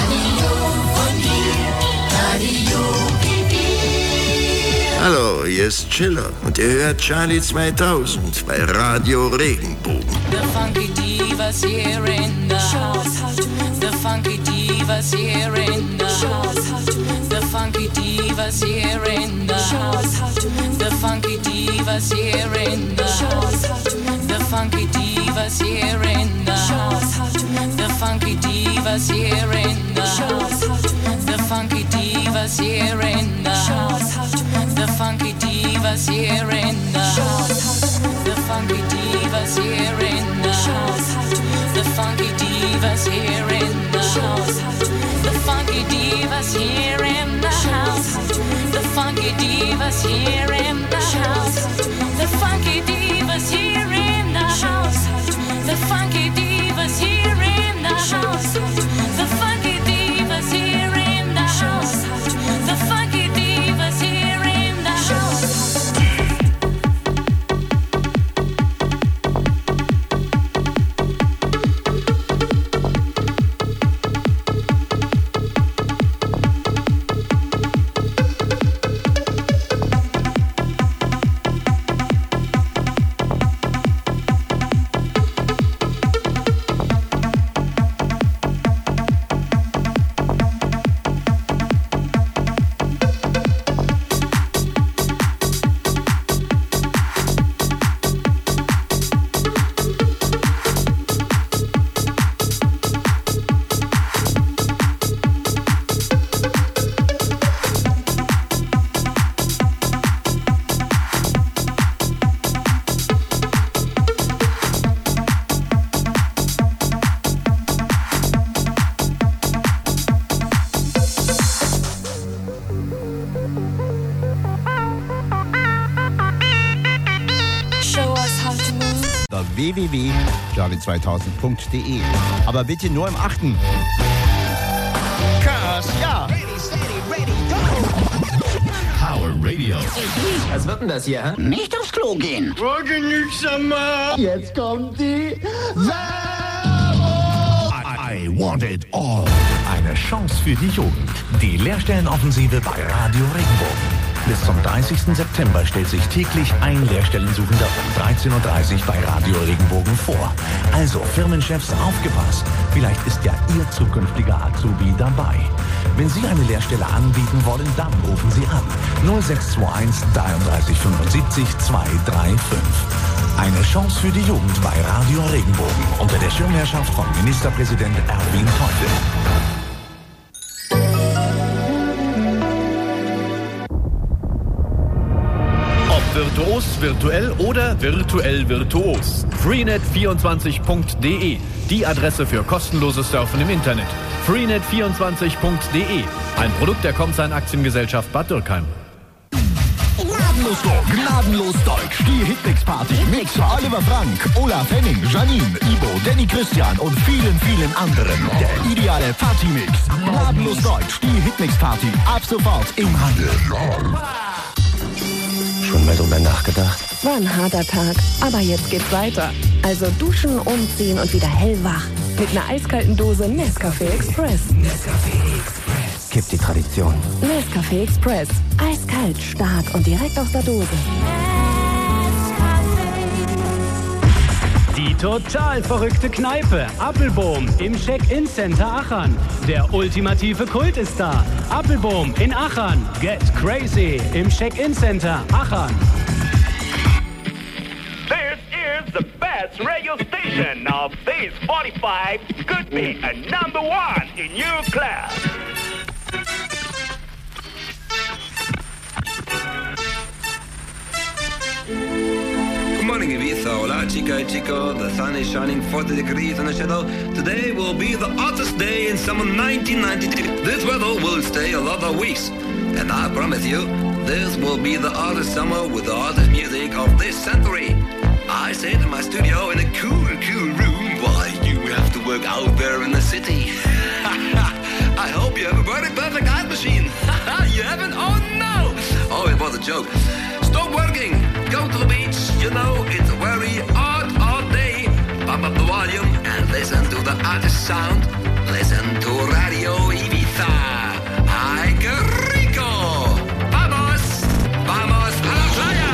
Hallo, hier ist Chiller und ihr hört Charlie zweitausend bei Radio Regenbogen. The funky divas here in the house. The funky divas here in the house. The funky divas here in the house. The funky divas here in the house. The funky divas here in the house. The funky divas here in the house. The funky divas here in the house. The funky divas here in the house. The funky divas here in the house. The funky divas here in the house. The funky divas here in the house. The funky divas here in the house. The funky divas here in the house. The funky divas here in the house. The funky divas here in the house. The funky divas here in the house. w w w punkt charlie zweitausend punkt d e. Aber bitte nur im Achten. Cause, ja. Power Radio. Was wird denn das hier, hä? Nicht aufs Klo gehen. Jetzt kommt die I want it all. Eine Chance für die Jugend. Die Lehrstellenoffensive bei Radio Regenbogen. Bis zum dreißigsten September stellt sich täglich ein Lehrstellensuchender um dreizehn Uhr dreißig bei Radio Regenbogen vor. Also Firmenchefs, aufgepasst. Vielleicht ist ja Ihr zukünftiger Azubi dabei. Wenn Sie eine Lehrstelle anbieten wollen, dann rufen Sie an. null sechs zwei eins dreiunddreißig fünfundsiebzig zweihundertfünfunddreißig. Eine Chance für die Jugend bei Radio Regenbogen unter der Schirmherrschaft von Ministerpräsident Erwin Teufel. Virtuos, virtuell oder virtuell virtuos. freenet vierundzwanzig punkt de, die Adresse für kostenloses Surfen im Internet. freenet vierundzwanzig punkt de, ein Produkt der Comsign Aktiengesellschaft Bad Dürkheim. Gnadenlos Go, gnadenlos Deutsch. Die Hitmix-Party. Mix für Oliver Frank, Olaf Henning, Janine, Ibo, Danny Christian und vielen, vielen anderen. Der ideale Party-Mix. Gnadenlos Deutsch. Die Hitmix-Party. Ab sofort im Handel. Schon mal drüber nachgedacht? War ein harter Tag, aber jetzt geht's weiter. Also duschen, umziehen und wieder hellwach. Mit einer eiskalten Dose Nescafé Express. Nescafé Express. Kippt die Tradition. Nescafé Express. Eiskalt, stark und direkt aus der Dose. Die total verrückte Kneipe Appelboom im Check-In-Center Aachen. Der ultimative Kult ist da. Appelboom in Aachen. Get crazy im Check-In-Center Aachen. This is the best radio station of these forty-five. Could be a number one in your class. Good morning, Ibiza. Hola, chica y chico. The sun is shining forty degrees in the shadow. Today will be the hottest day in summer nineteen ninety-two. This weather will stay a lot of weeks. And I promise you, this will be the hottest summer with the hottest music of this century. I sit in my studio in a cool, cool room. Why? You know it's very hot all day. Pump up the volume and listen to the artist sound. Listen to Radio Ibiza. Ay, qué rico. Vamos, vamos a la playa.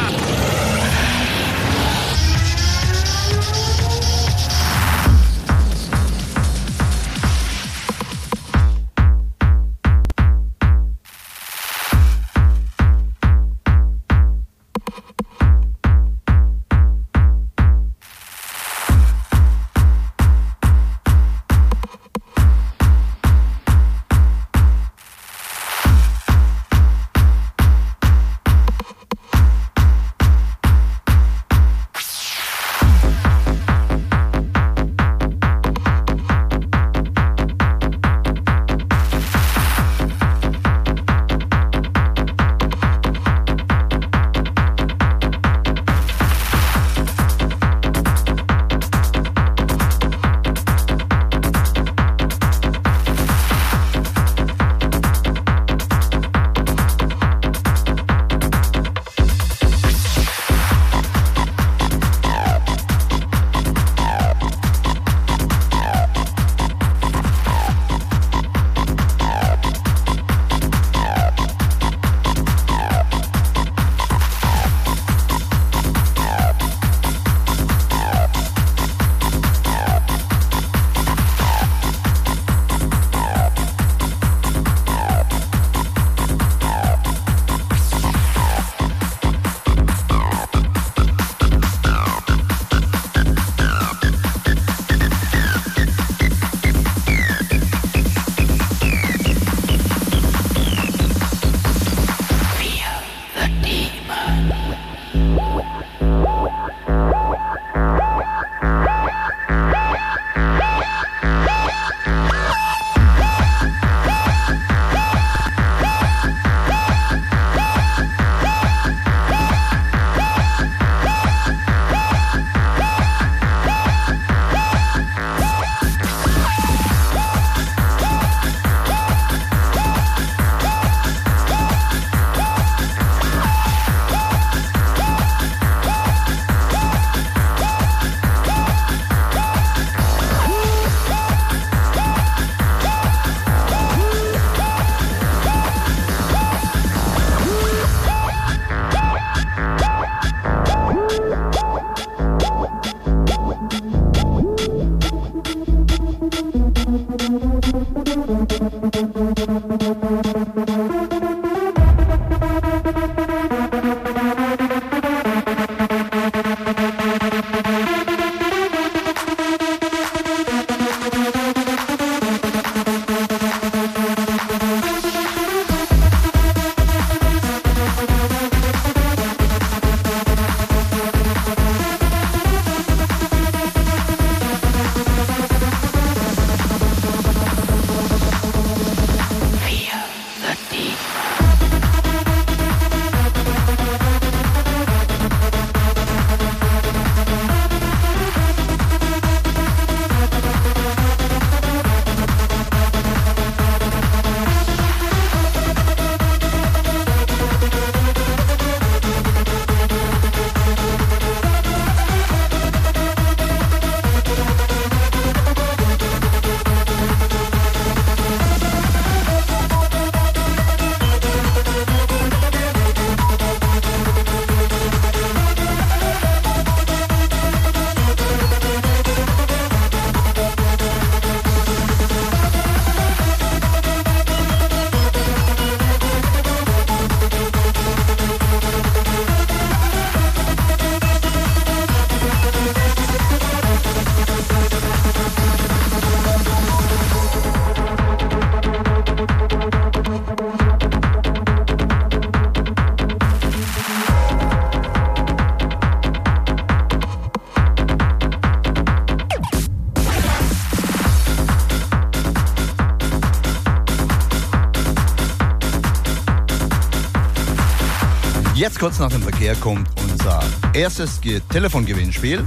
Jetzt kurz nach dem Verkehr kommt unser erstes Ge- Telefongewinnspiel.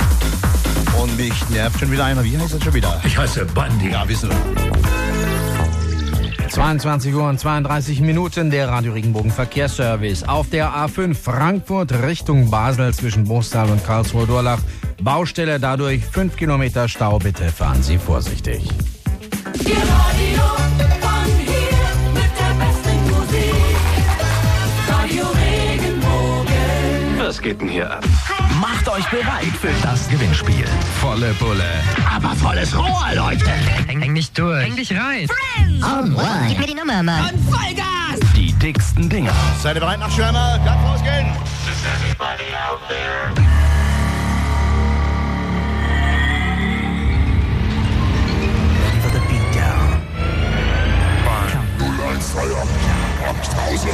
Und mich nervt schon wieder einer. Wie heißt das schon wieder? Ich heiße Bundy. Ja, wissen wir. zweiundzwanzig Uhr und zweiunddreißig Minuten, der Radio Regenbogen Verkehrsservice. Auf der A fünf Frankfurt Richtung Basel zwischen Boostal und Karlsruhe-Durlach. Baustelle, dadurch fünf Kilometer Stau. Bitte fahren Sie vorsichtig. Ihr Radio von hier mit der besten Musik. Radio Regenbogen. Was geht denn hier ab? Macht euch bereit für das Gewinnspiel. Volle Pulle. Aber volles Rohr, Leute. Häng, häng nicht durch. Häng dich rein. Friends! Alright. Gib mir die Nummer, Mann. Und Vollgas! Die dicksten Dinger. Seid ihr bereit nach Schwärmer? Kann rausgehen. Is everybody out there? Ready for the beatdown. null eins drei acht Pause.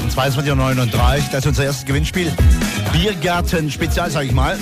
zweiundzwanzig Uhr neununddreißig. Das ist unser erstes Gewinnspiel. Biergarten Spezial, sag ich mal.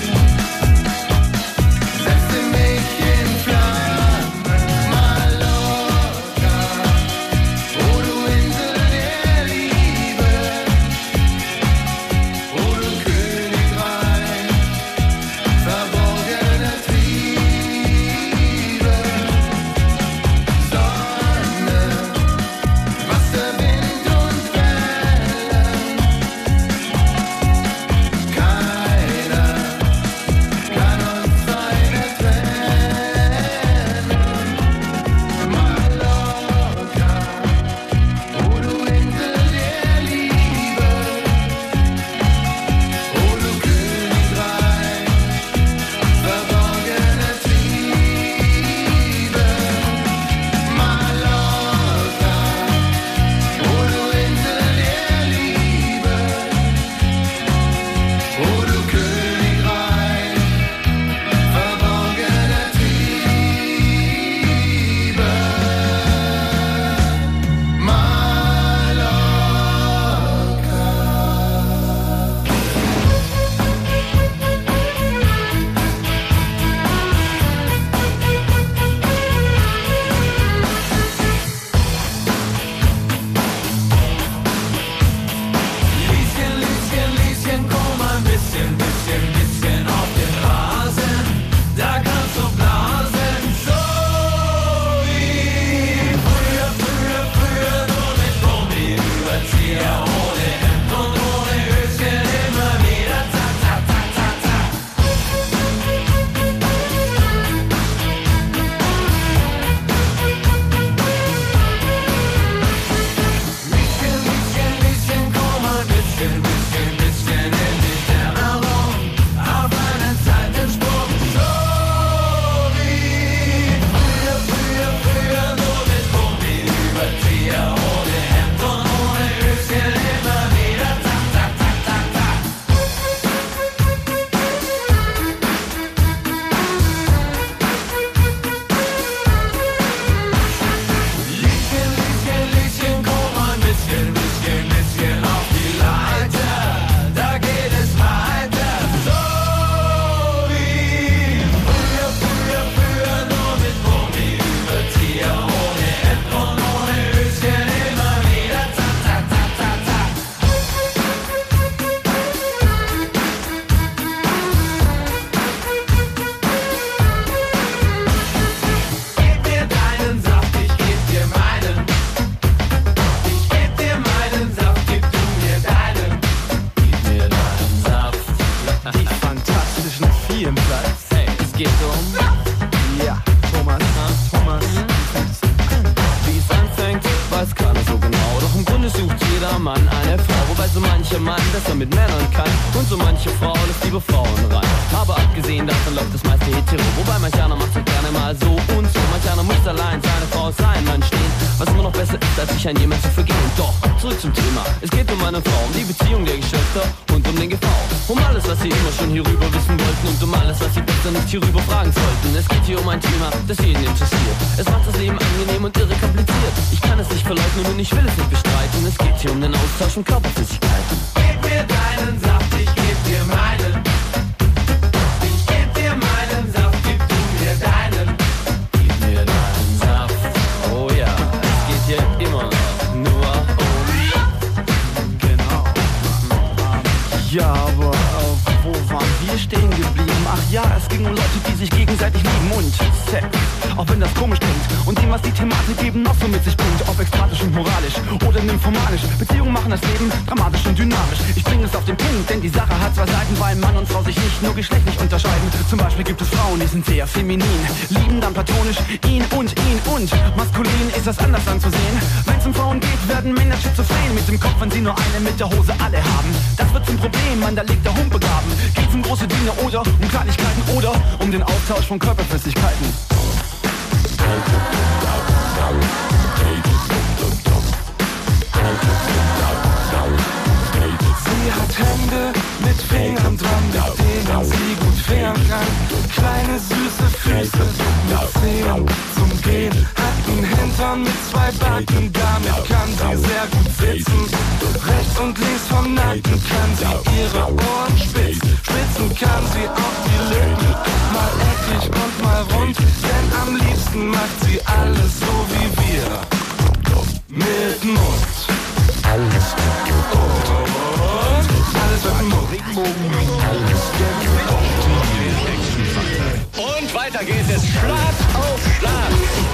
Hierüber fragen sollten. Es geht hier um ein Thema, das jeden interessiert. Es macht das Leben angenehm und irre kompliziert. Ich kann es nicht verleugnen und ich will es nicht bestreiten. Es geht hier um den Austausch von Körperflüssigkeiten. Gib mir deinen Saft, ich geb dir meinen. Ich geb dir meinen Saft, gib du mir deinen. Gib mir deinen Saft. Oh ja, es geht hier immer noch nur um. Genau. Ja, aber äh, wo waren wir stehen geblieben? Ach ja, es ging um Leute, die sich gegenseitig lieben und Sex. Auch wenn das komisch klingt und dem, was die Thematik eben noch so mit sich bringt. Ob ekstatisch und moralisch oder nymphomanisch. Beziehungen machen das Leben dramatisch und dynamisch. Ich bringe es auf den Punkt, denn die Sache hat zwei Seiten, weil Mann und Frau sich nicht nur geschlechtlich unterscheiden. Zum Beispiel gibt es Frauen, die sind sehr feminin, lieben dann platonisch ihn und ihn und maskulin ist das anders anzusehen. Wenn es um Frauen geht, werden Männer schizophren mit dem Kopf, wenn sie nur eine mit der Hose alle haben. Das wird zum Problem, Mann, da liegt der Hund begraben. Geht's um große Dinge oder um Kleinigkeiten oder um den Austausch von Körperflüssigkeiten. Sie hat Hände mit Fingern dran, mit denen sie gut fingern kann. Kleine süße Füße mit Zehen zum Gehen, hat einen Hintern Hintern mit zwei Backen, damit kann sie sehr gut sitzen. Rechts und links vom Nacken kann sie ihre Ohren spitzen. Spitzen kann sie auch die Lippen, mal eckig und mal rund. Denn am liebsten macht sie alles so wie wir, mit Mund. Alles mit Mund. Alles mit Mund. Und weiter geht es, Schlag auf Schlag.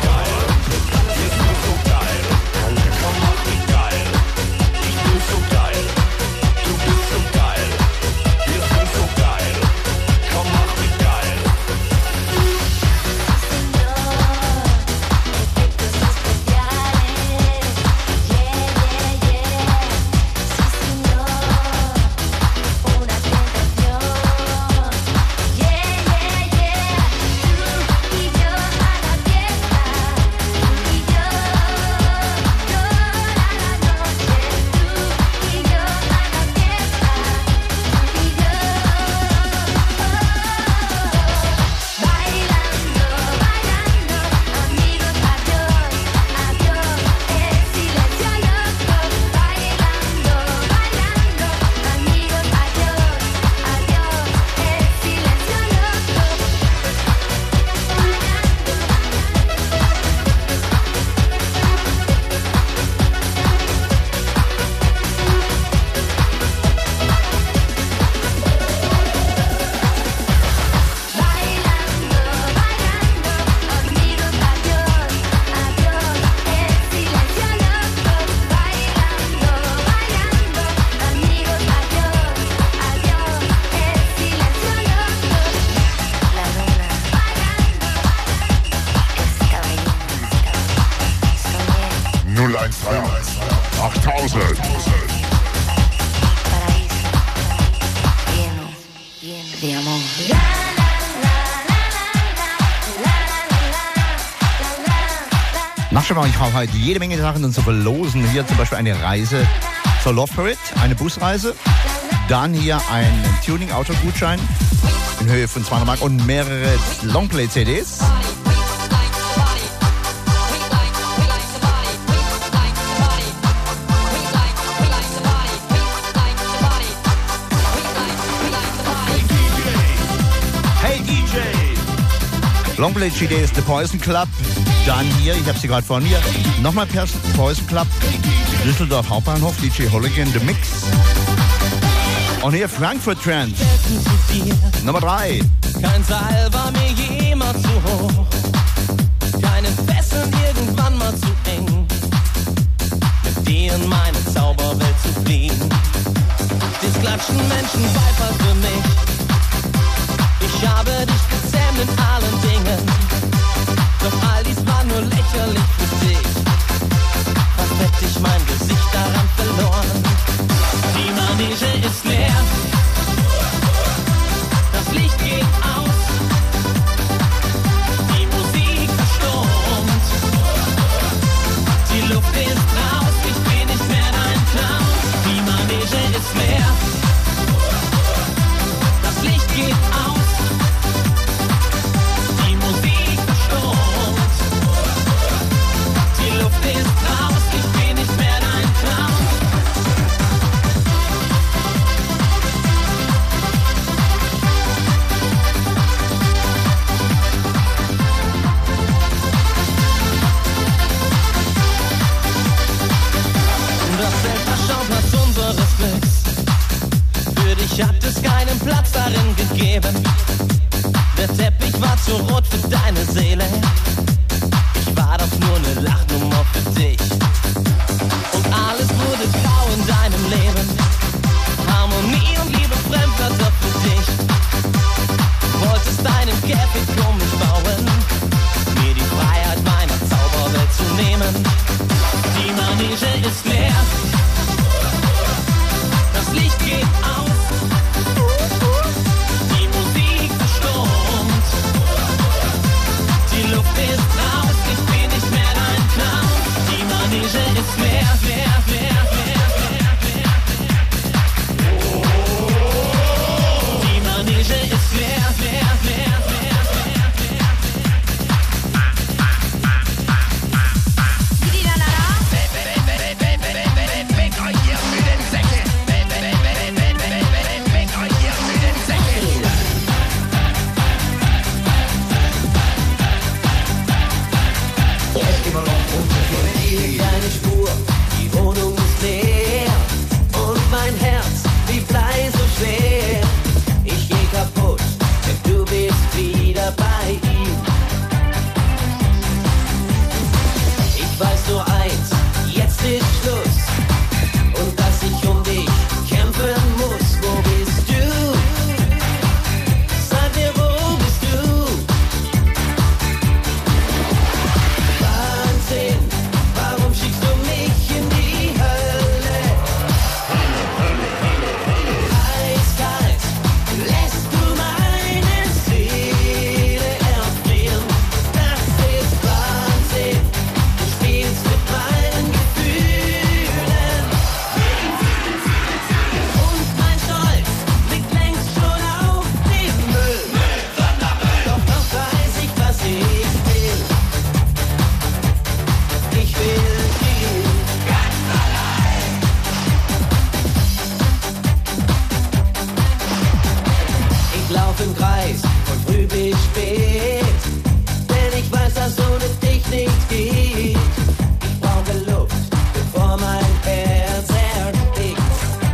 achttausend. Nachschau, ich habe heute jede Menge Sachen und zu verlosen. Hier zum Beispiel eine Reise zur Love Parade, eine Busreise. Dann hier ein Tuning-Auto-Gutschein in Höhe von zweihundert Mark und mehrere Longplay-C Ds. Longplay-C D ist The Poison Club. Dann hier, ich habe sie gerade vor mir, nochmal Poison Club. Düsseldorf Hauptbahnhof, D J Hooligan, The Mix. Und hier Frankfurt Trance. Nummer drei. Kein Seil war mir jemals zu hoch. Keine Fesseln irgendwann mal zu eng. Mit dir in meine Zauberwelt zu fliehen. Dies klatschen Menschen Beifall für mich. Ich habe dich gezähmt in allen Dingen. Doch all dies war nur lächerlich für dich. Was hätte ich mein Gesicht daran verloren? Die Manege ist leer. Das Licht geht aus. Die Musik verstummt. Die Luft ist raus. Ich bin nicht mehr dein Clown. Die Manege ist leer. Das Licht geht aus. Die Musik verstummt. Die Luft ist raus. Ich bin nicht mehr dein Clown. Das Selbstschauplatz unseres Glücks. Für dich hat es keinen Platz darin gegeben. Der Teppich war zu rot für deine Seele. Ich war doch nur eine Lachnummer für dich. Und alles wurde grau in deinem Leben. Harmonie und Liebe Fremdwörter für dich. Du wolltest deinen Käfig um mich bauen. Mir die Freiheit meiner Zauberwelt zu nehmen. Die Manege ist leer. Das Licht geht aus. Die Musik verstummt. Die Luft ist raus. Ich bin nicht mehr dein Clown. Die Manege ist leer, leer, leer, leer, leer, leer. Die Manege ist leer, leer, leer, leer, leer, leer. sehe keine Spur, die Wohnung ist leer und mein Herz wie Blei so schwer. Ich geh kaputt, denn du bist wieder bei ihm. Ich weiß nur eins, jetzt ist Schluss und dass ich um dich kämpfen muss. Wo bist du? Sag mir, wo bist du? Wahnsinn, warum schickst du mich in die Hölle? Eiskalt lässt du meine Seele erfrieren. Das ist Wahnsinn, du spielst mit meinen Gefühlen. Und mein Stolz liegt längst schon auf dem Müll. Doch noch weiß ich, was ich will. Ich will dich ganz allein. Ich lauf im Kreis von früh bis spät, denn ich weiß, dass ohne dich nichts geht. Ich brauche Luft, bevor mein Herz erstickt.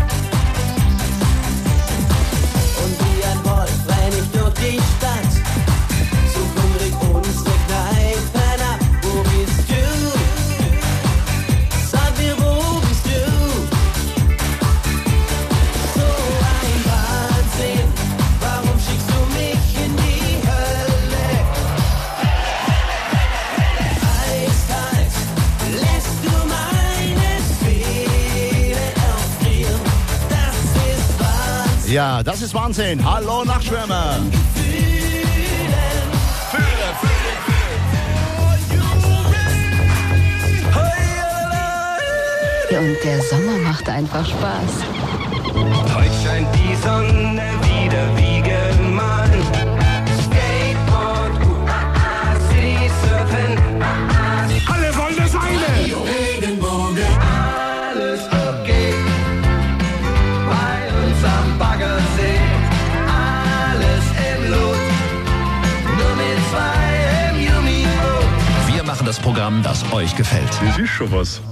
Und wie ein Wolf renn ich durch die Stadt, so hungrig unsere Kneipen ab. Wo bist du? Sag mir, wo bist du? So ein Wahnsinn, warum schickst du mich in die Hölle? Eiskalt lässt du meine Seele erfrieren. Das ist Wahnsinn. Ja, das ist Wahnsinn. Hallo Nachtschwärmer. Und der Sommer macht einfach Spaß. Heute scheint die Sonne wieder wie gemahnt. Skateboard, City Surfen, alle wollen das eine. Regenbogen, alles okay. Bei uns am Baggersee, alles im Lot. Nur mit zwei im Yumi-Boot. Wir machen das Programm, das euch gefällt. Das ist schon was.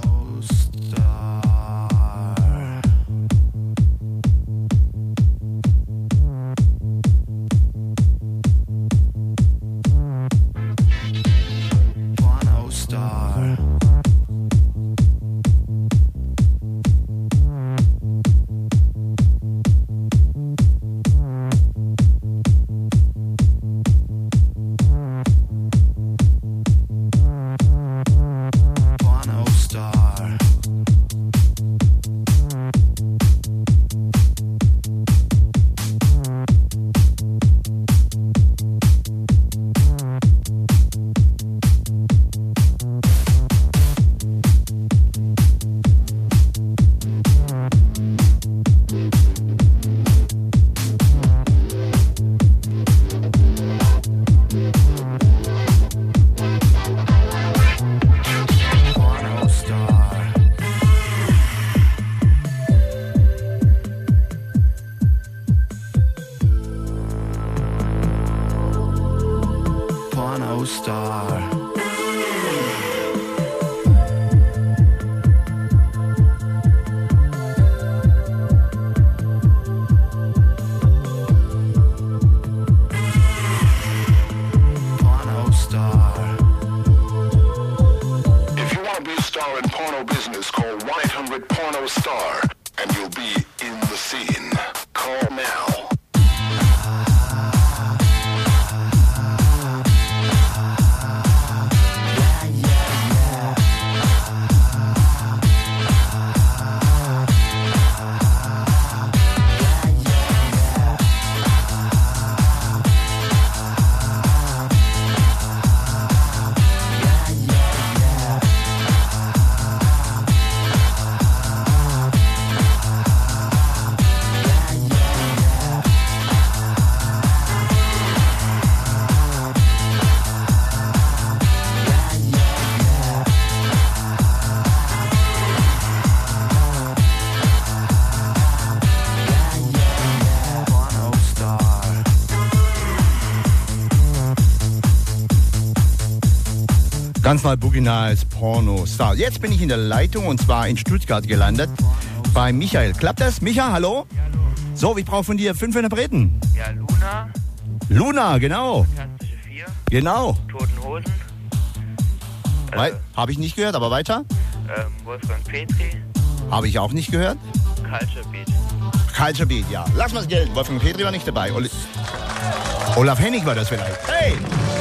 Ganz neu Boogie Nights, Pornostar. Jetzt bin ich in der Leitung und zwar in Stuttgart gelandet bei Michael. Klappt das? Micha, hallo? Ja, hallo. So, ich brauche von dir fünf Interpreten. Ja, Luna. Luna, genau. Fantastische vier. Genau. Toten Hosen. Äh, Habe ich nicht gehört, aber weiter. Ähm, Wolfgang Petri. Habe ich auch nicht gehört. Culture Beat. Culture Beat, ja. Lass mal's gelten. Wolfgang Petri war nicht dabei. Oli Olaf Hennig war das vielleicht. Hey!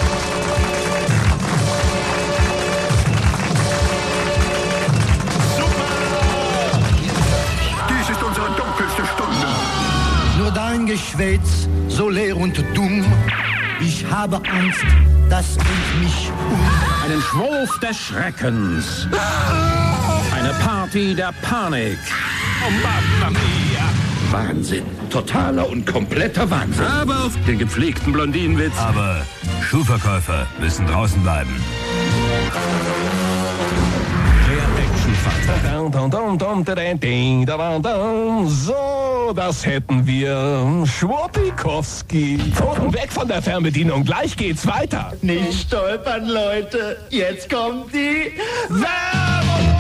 Dies ist unsere dunkelste Stunde. Nur dein Geschwätz, so leer und dumm. Ich habe Angst, das bringt mich um. Einen Schwurf des Schreckens. Eine Party der Panik. Oh, Mamma mia. Wahnsinn. Totaler und kompletter Wahnsinn. Aber auf den gepflegten Blondinenwitz. Aber Schuhverkäufer müssen draußen bleiben. So, das hätten wir. Schwuppikowski. Pfoten weg von der Fernbedienung. Gleich geht's weiter. Nicht stolpern, Leute. Jetzt kommt die Werbung.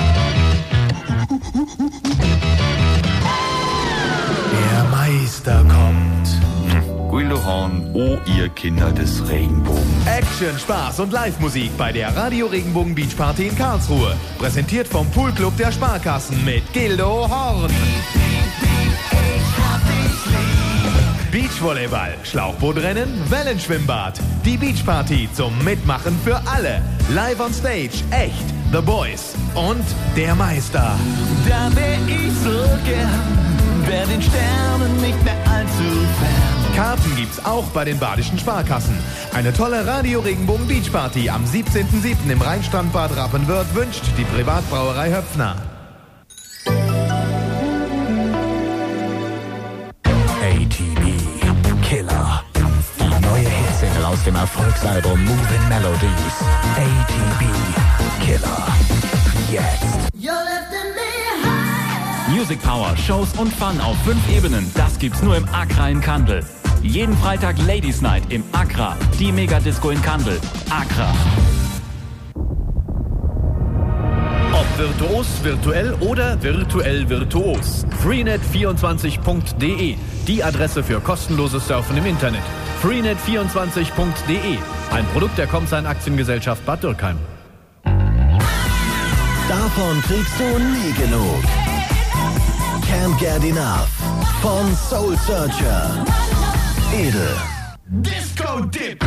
Der Meister kommt. Güldohan, oh ihr Kinder des Regenbogens. Action, Spaß und Live-Musik bei der Radio Regenbogen Beach Party in Karlsruhe. Präsentiert vom Poolclub der Sparkassen mit Gildo Horn. Beachvolleyball, Schlauchbootrennen, Wellenschwimmbad. Die Beach Party zum Mitmachen für alle. Live on Stage, echt, The Boys und der Meister. Da wär ich so gern, wär den Sternen nicht mehr allzu fern. Karten gibt's auch bei den badischen Sparkassen. Eine tolle Radio Regenbogen Beach Party am siebzehnten siebten im Rheinstrandbad Rappenwörth wünscht die Privatbrauerei Höpfner. A T B Killer. Die neue Hitsingle aus dem Erfolgsalbum Moving Melodies. A T B Killer. Jetzt. Music Power, Shows und Fun auf fünf Ebenen. Das gibt's nur im Accra in Kandel. Jeden Freitag Ladies Night im Accra. Die Megadisco in Kandel. Accra. Ob virtuos, virtuell oder virtuell virtuos. freenet vierundzwanzig punkt de. Die Adresse für kostenloses Surfen im Internet. freenet vierundzwanzig punkt de. Ein Produkt der Comsign Aktiengesellschaft Bad Dürkheim. Davon kriegst du nie genug. Can't Get Enough von Soul Searcher. Edel. Disco Dip.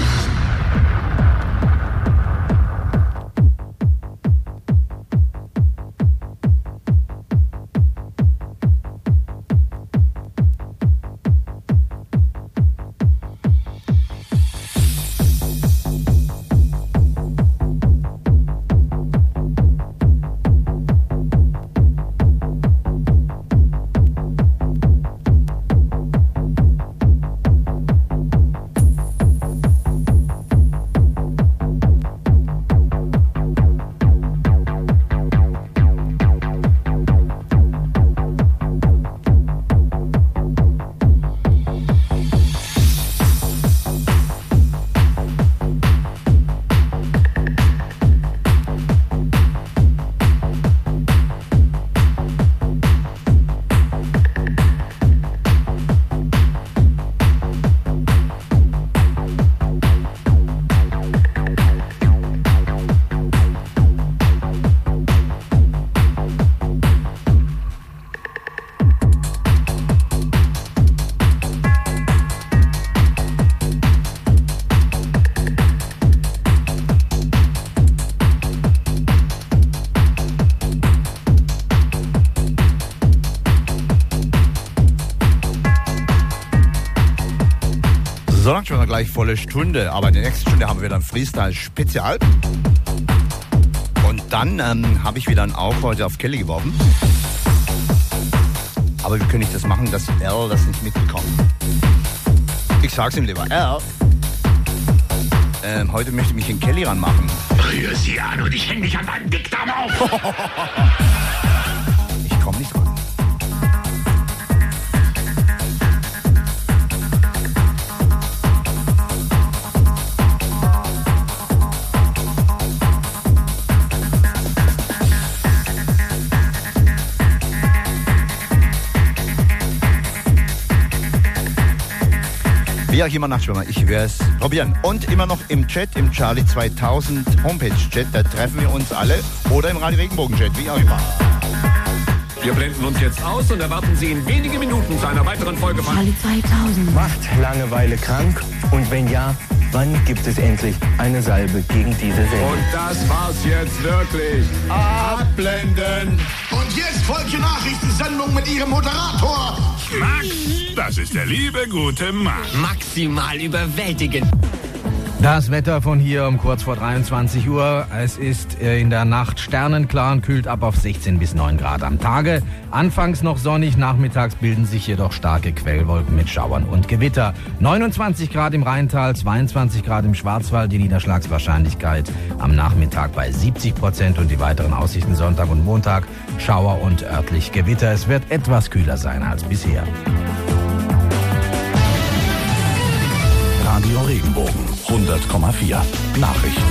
So, dann schon mal gleich volle Stunde. Aber in der nächsten Stunde haben wir dann Freestyle-Spezial. Und dann ähm, habe ich wieder ein Auge heute auf Kelly geworfen. Aber wie könnte ich das machen, dass Al das nicht mitbekommt? Ich sag's ihm lieber. Al, ähm, heute möchte ich mich in Kelly ranmachen. Rühr sie an und ich häng dich an meinen Dickdarm auf. Ich komm nicht ran. Wie auch immer Nachtschwimmer, ich werde es probieren. Und immer noch im Chat, im Charlie zweitausend Homepage-Chat, da treffen wir uns alle. Oder im Radio Regenbogen-Chat, wie auch immer. Wir blenden uns jetzt aus und erwarten Sie in wenigen Minuten zu einer weiteren Folge von Charlie zweitausend. Macht Langeweile krank? Und wenn ja, wann gibt es endlich eine Salbe gegen diese Sendung? Und das war's jetzt wirklich. Abblenden. Und jetzt folgt die Nachrichtensendung mit Ihrem Moderator. Max, das ist der liebe, gute Mann. Maximal überwältigend. Das Wetter von hier um kurz vor dreiundzwanzig Uhr. Es ist in der Nacht sternenklar und kühlt ab auf sechzehn bis neun Grad am Tage. Anfangs noch sonnig, nachmittags bilden sich jedoch starke Quellwolken mit Schauern und Gewitter. neunundzwanzig Grad im Rheintal, zweiundzwanzig Grad im Schwarzwald. Die Niederschlagswahrscheinlichkeit am Nachmittag bei siebzig Prozent und die weiteren Aussichten Sonntag und Montag. Schauer und örtlich Gewitter. Es wird etwas kühler sein als bisher. Radio Regenbogen hundert Komma vier. Nachrichten.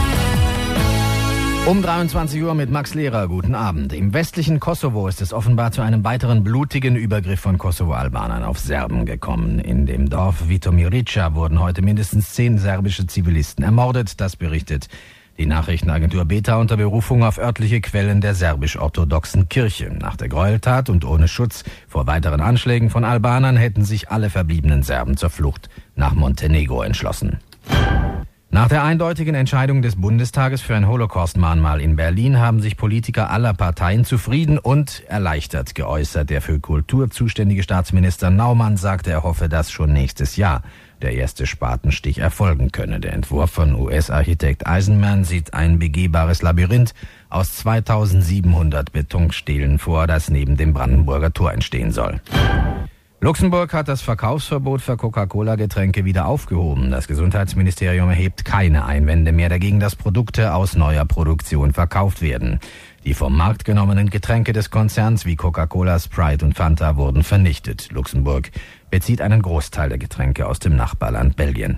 Um dreiundzwanzig Uhr mit Max Lehrer. Guten Abend. Im westlichen Kosovo ist es offenbar zu einem weiteren blutigen Übergriff von Kosovo-Albanern auf Serben gekommen. In dem Dorf Vitomirica wurden heute mindestens zehn serbische Zivilisten ermordet. Das berichtet die Nachrichtenagentur Beta unter Berufung auf örtliche Quellen der serbisch-orthodoxen Kirche. Nach der Gräueltat und ohne Schutz vor weiteren Anschlägen von Albanern hätten sich alle verbliebenen Serben zur Flucht nach Montenegro entschlossen. Nach der eindeutigen Entscheidung des Bundestages für ein Holocaust-Mahnmal in Berlin haben sich Politiker aller Parteien zufrieden und erleichtert geäußert. Der für Kultur zuständige Staatsminister Naumann sagte, er hoffe, dass schon nächstes Jahr der erste Spatenstich erfolgen könne. Der Entwurf von U S-Architekt Eisenman sieht ein begehbares Labyrinth aus zweitausendsiebenhundert Betonstelen vor, das neben dem Brandenburger Tor entstehen soll. Luxemburg hat das Verkaufsverbot für Coca-Cola-Getränke wieder aufgehoben. Das Gesundheitsministerium erhebt keine Einwände mehr dagegen, dass Produkte aus neuer Produktion verkauft werden. Die vom Markt genommenen Getränke des Konzerns wie Coca-Cola, Sprite und Fanta wurden vernichtet. Luxemburg bezieht einen Großteil der Getränke aus dem Nachbarland Belgien.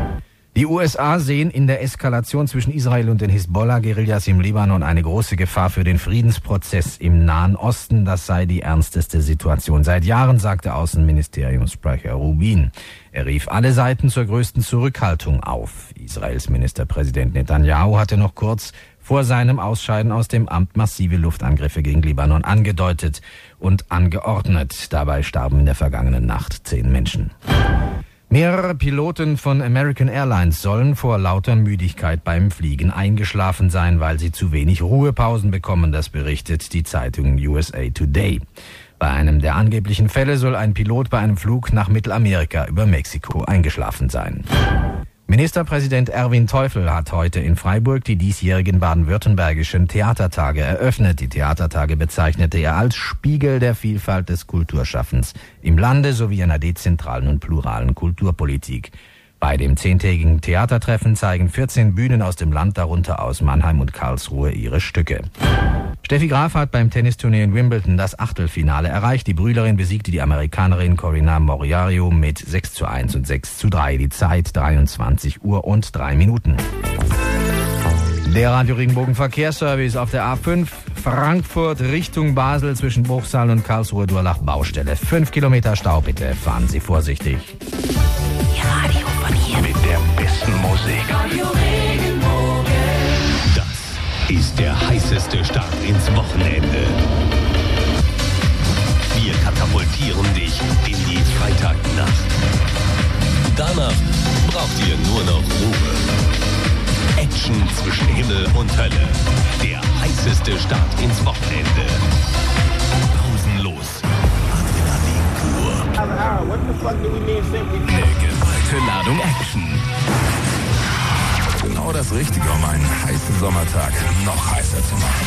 Die U S A sehen in der Eskalation zwischen Israel und den Hisbollah-Guerillas im Libanon eine große Gefahr für den Friedensprozess im Nahen Osten. Das sei die ernsteste Situation seit Jahren, sagte Außenministeriumssprecher Rubin. Er rief alle Seiten zur größten Zurückhaltung auf. Israels Ministerpräsident Netanyahu hatte noch kurz vor seinem Ausscheiden aus dem Amt massive Luftangriffe gegen Libanon angedeutet und angeordnet. Dabei starben in der vergangenen Nacht zehn Menschen. Mehrere Piloten von American Airlines sollen vor lauter Müdigkeit beim Fliegen eingeschlafen sein, weil sie zu wenig Ruhepausen bekommen. Das berichtet die Zeitung U S A Today. Bei einem der angeblichen Fälle soll ein Pilot bei einem Flug nach Mittelamerika über Mexiko eingeschlafen sein. Ministerpräsident Erwin Teufel hat heute in Freiburg die diesjährigen baden-württembergischen Theatertage eröffnet. Die Theatertage bezeichnete er als Spiegel der Vielfalt des Kulturschaffens im Lande sowie einer dezentralen und pluralen Kulturpolitik. Bei dem zehntägigen Theatertreffen zeigen vierzehn Bühnen aus dem Land, darunter aus Mannheim und Karlsruhe, ihre Stücke. Steffi Graf hat beim Tennisturnier in Wimbledon das Achtelfinale erreicht. Die Brülerin besiegte die Amerikanerin Corina Moriario mit sechs zu eins und sechs zu drei. Die Zeit dreiundzwanzig Uhr und drei Minuten. Der Radio Regenbogen Verkehrsservice auf der A fünf Frankfurt Richtung Basel zwischen Bruchsal und Karlsruhe-Durlach Baustelle. Fünf Kilometer Stau, bitte fahren Sie vorsichtig. Radio von hier. Mit der besten Musik. Radio Regenbogen. Das ist der heißeste Start ins Wochenende. Wir katapultieren dich in die Freitagnacht. Danach braucht ihr nur noch Ruhe. Action zwischen Himmel und Hölle. Der heißeste Start ins Wochenende. Pausenlos. Eine geballte Ladung Action. Genau das Richtige, um einen heißen Sommertag noch heißer zu machen.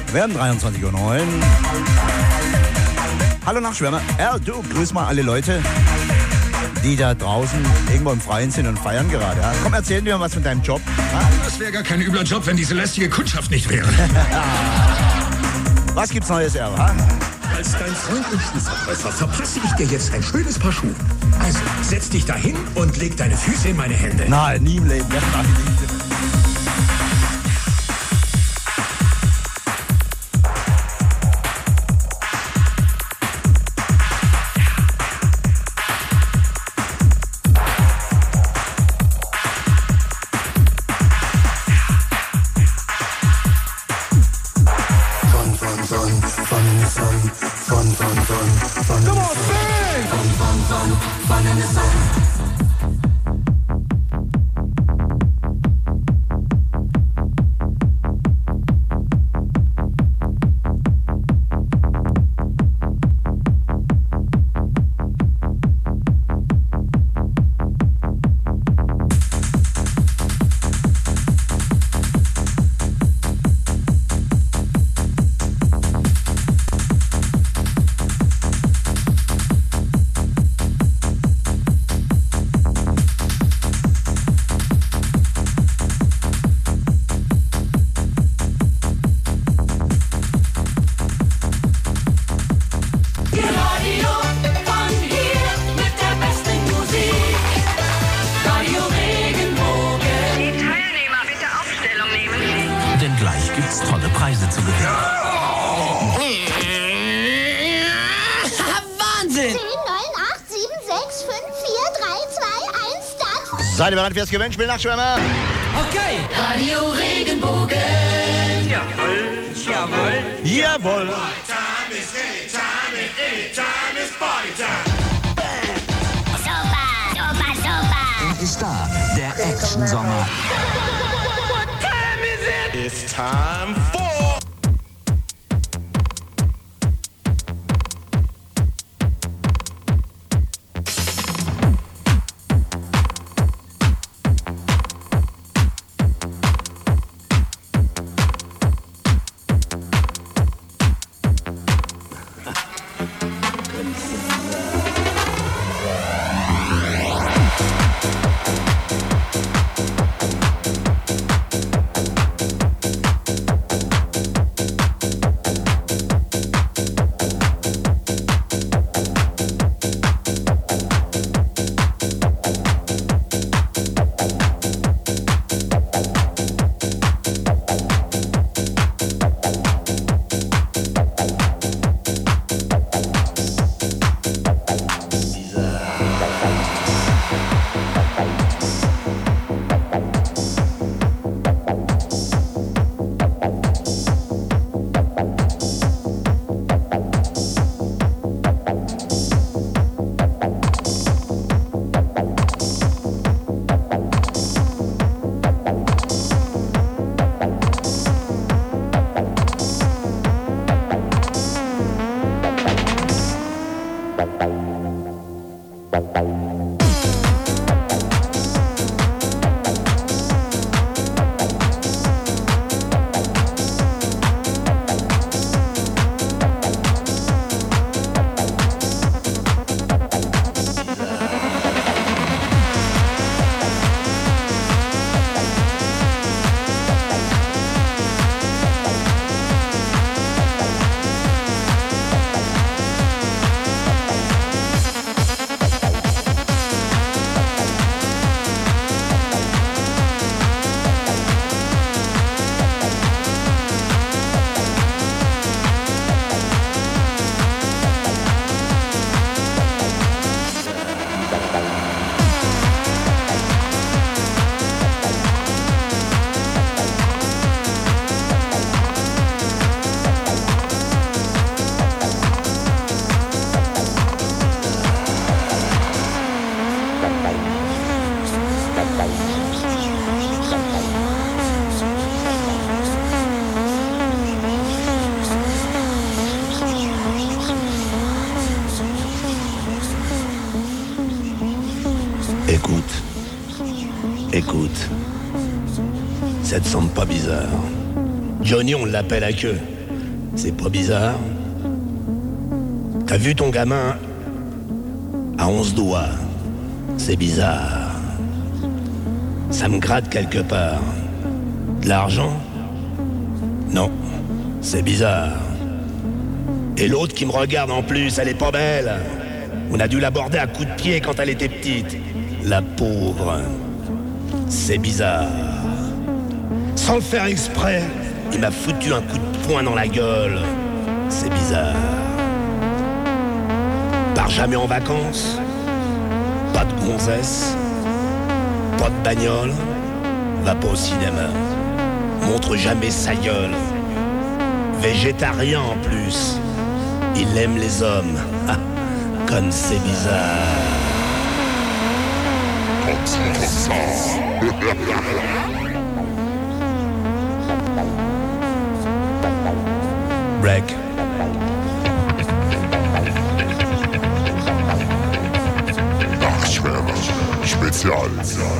Wir haben dreiundzwanzig Uhr neun. Hallo Nachtschwärmer. Ja, du, grüß mal alle Leute, die da draußen irgendwo im Freien sind und feiern gerade. Ja? Komm, erzähl dir mal was von deinem Job. Ja? Das wäre gar kein übler Job, wenn diese lästige Kundschaft nicht wäre. Was gibt's Neues, Erl? Ha? Als dein freundlichsten Verkäufer verpasse ich dir jetzt ein schönes Paar Schuhe. Also, setz dich dahin und leg deine Füße in meine Hände. Nein, nie im Leben. Das mach ich nicht. Seid ihr bereit fürs Gewinnspiel, Nachtschwärmer? Okay. Radio Regenbogen. Jawohl, jawohl. Jawohl. Super, super, super. Er ist da, der Action-Sommer. What time is it? It's time for... Écoute, écoute, ça te semble pas bizarre? Johnny, on l'appelle à queue. C'est pas bizarre? T'as vu ton gamin à onze doigts? C'est bizarre. Ça me gratte quelque part. De l'argent? Non, c'est bizarre. Et l'autre qui me regarde en plus, elle est pas belle. On a dû l'aborder à coups de pied quand elle était petite. La pauvre. C'est bizarre. Sans le faire exprès, il m'a foutu un coup de poing dans la gueule. C'est bizarre. Pars jamais en vacances. Pas de gonzesse. Pas de bagnole. Va pas au cinéma. Montre jamais sa gueule. Végétarien en plus. Il aime les hommes. Ah, comme c'est bizarre. Break. Nachtschwärmer. Spezial.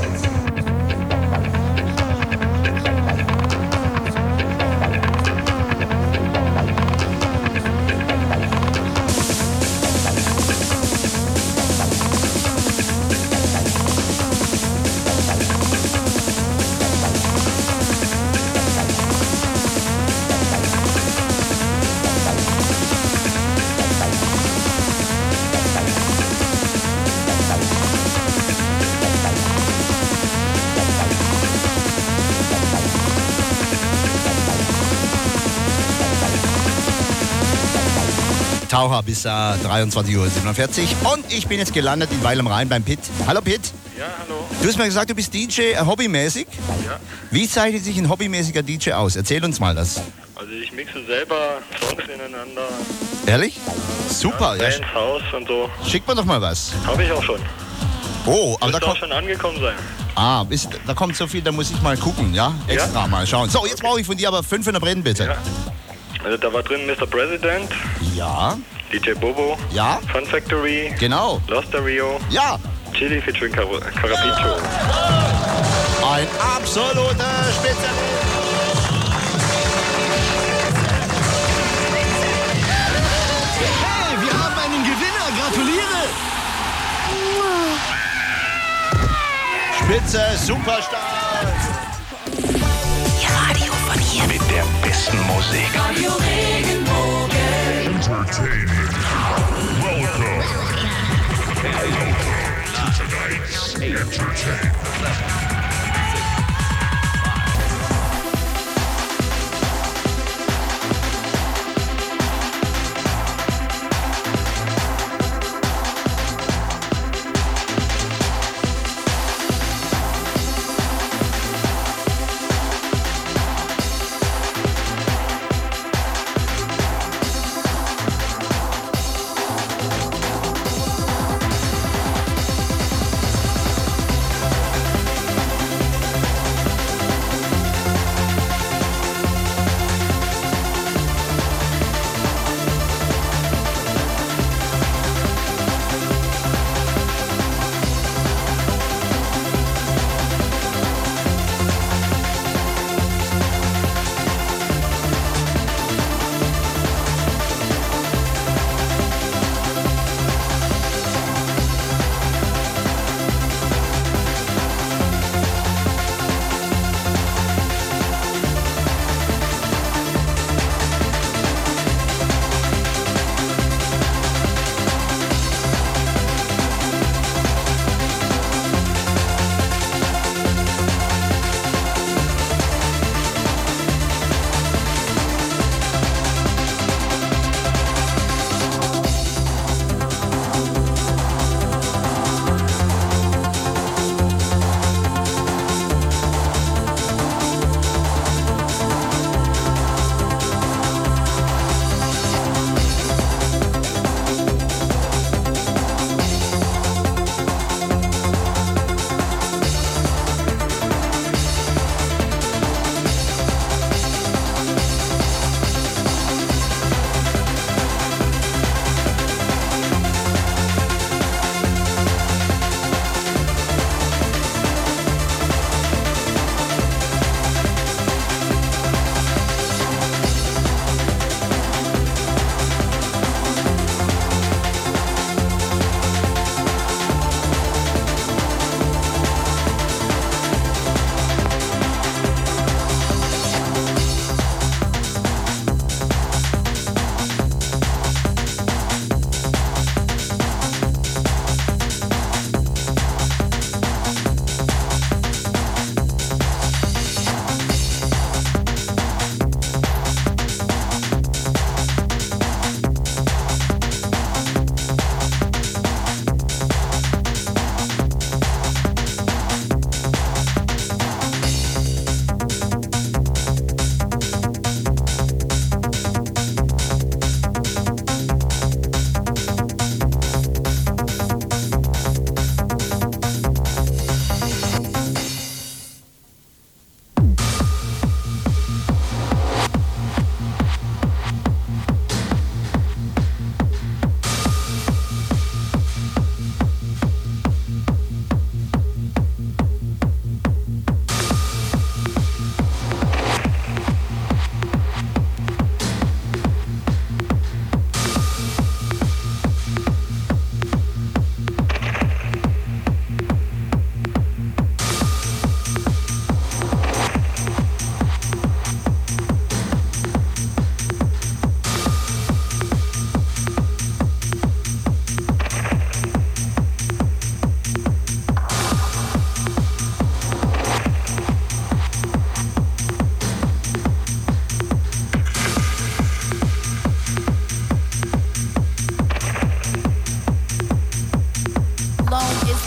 Taucher bis äh, dreiundzwanzig Uhr siebenundvierzig. Und ich bin jetzt gelandet in Weil am Rhein beim Pitt. Hallo Pitt. Ja, hallo. Du hast mir gesagt, du bist D J äh, hobbymäßig. Ja. Wie zeichnet sich ein hobbymäßiger D J aus? Erzähl uns mal das. Also ich mixe selber Songs ineinander. Ehrlich? Super. Ja, Ja, Bands, Haus und so. schick mir doch mal was. Habe ich auch schon. Oh, aber da Müsste auch kommt... schon angekommen sein. Ah, bis, da kommt so viel, da muss ich mal gucken, ja? Extra Ja. mal schauen. So, jetzt brauche ich von dir aber fünf in der Brennen, bitte. Ja. Also da war drin Mister President. Ja. D J Bobo. Ja. Fun Factory. Genau. Lost Rio. Ja. Chili featuring Car Carapiccio. Ein absoluter Spezialist. Hey, wir haben einen Gewinner. Gratuliere. Spitze, superstar. Ihr Radio von hier. Mit der besten Musik. Radio Regenbogen. Entertainment. Welcome. Tonight's entertainment.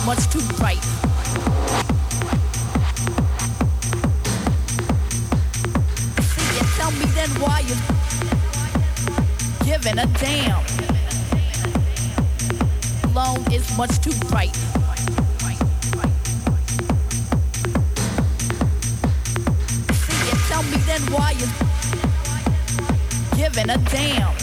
much too bright. See, you tell me then why you giving a damn. Alone is much too bright. See, you tell me then why you giving a damn.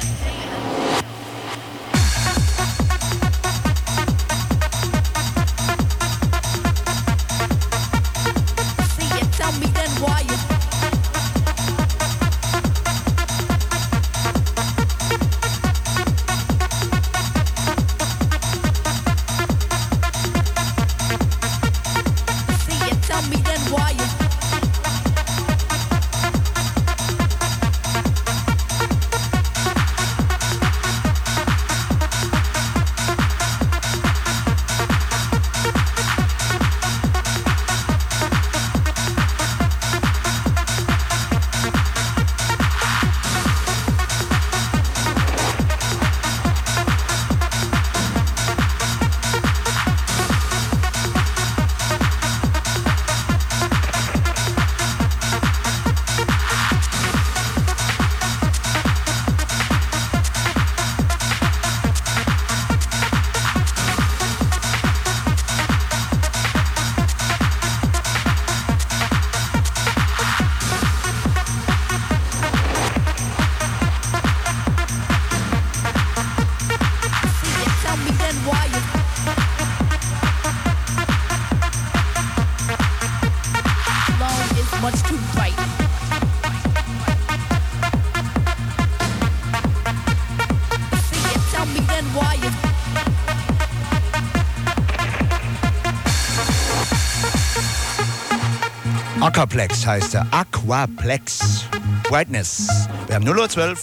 Aquaplex heißt er. Aquaplex. Brightness. Wir haben null Uhr zwölf.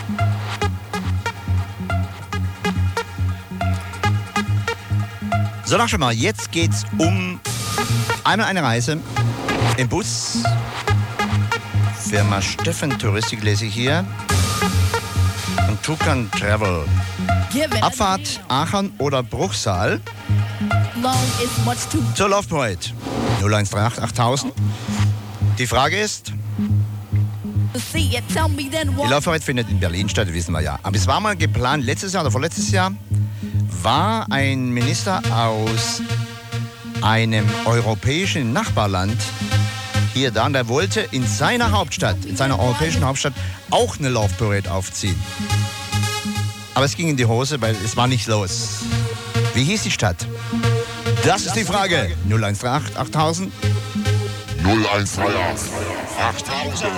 So, noch schon mal. Jetzt geht's um einmal eine Reise im Bus. Firma Steffen Touristik lese ich hier. Und Tukan Travel. Abfahrt Aachen oder Bruchsal. Zur Love Parade. null eins drei acht achttausend. Die Frage ist, die Love Parade findet in Berlin statt, wissen wir ja. Aber es war mal geplant, letztes Jahr oder vorletztes Jahr, war ein Minister aus einem europäischen Nachbarland hier da und der wollte in seiner Hauptstadt, in seiner europäischen Hauptstadt auch eine Love Parade aufziehen. Aber es ging in die Hose, weil es war nichts los. Wie hieß die Stadt? Das ist die Frage. null eins drei acht achttausend. null eins drei acht achttausend.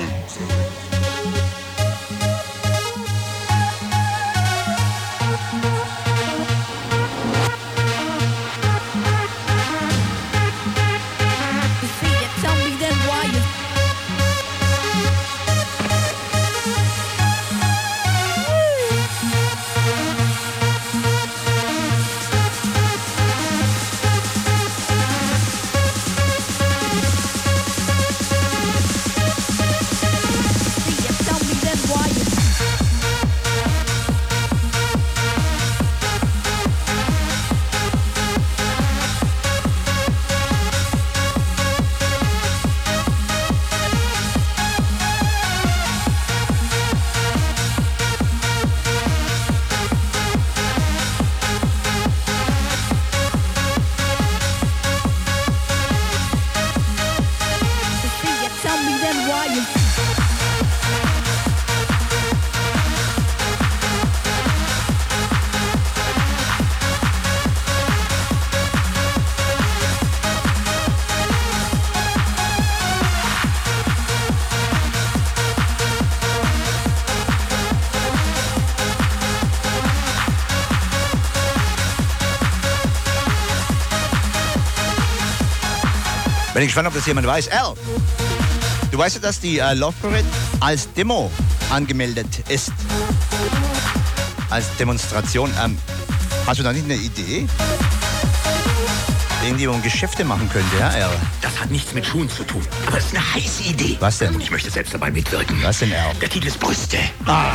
Bin ich gespannt, ob das jemand weiß. Al, du weißt ja, dass die äh, Love Parade als Demo angemeldet ist. Als Demonstration. Ähm, hast du da nicht eine Idee? Irgendwie, wo man Geschäfte machen könnte, ja, Al? Das hat nichts mit Schuhen zu tun. Aber es ist eine heiße Idee. Was denn? Und ich möchte selbst dabei mitwirken. Was denn, Al? Der Titel ist Brüste. Ah.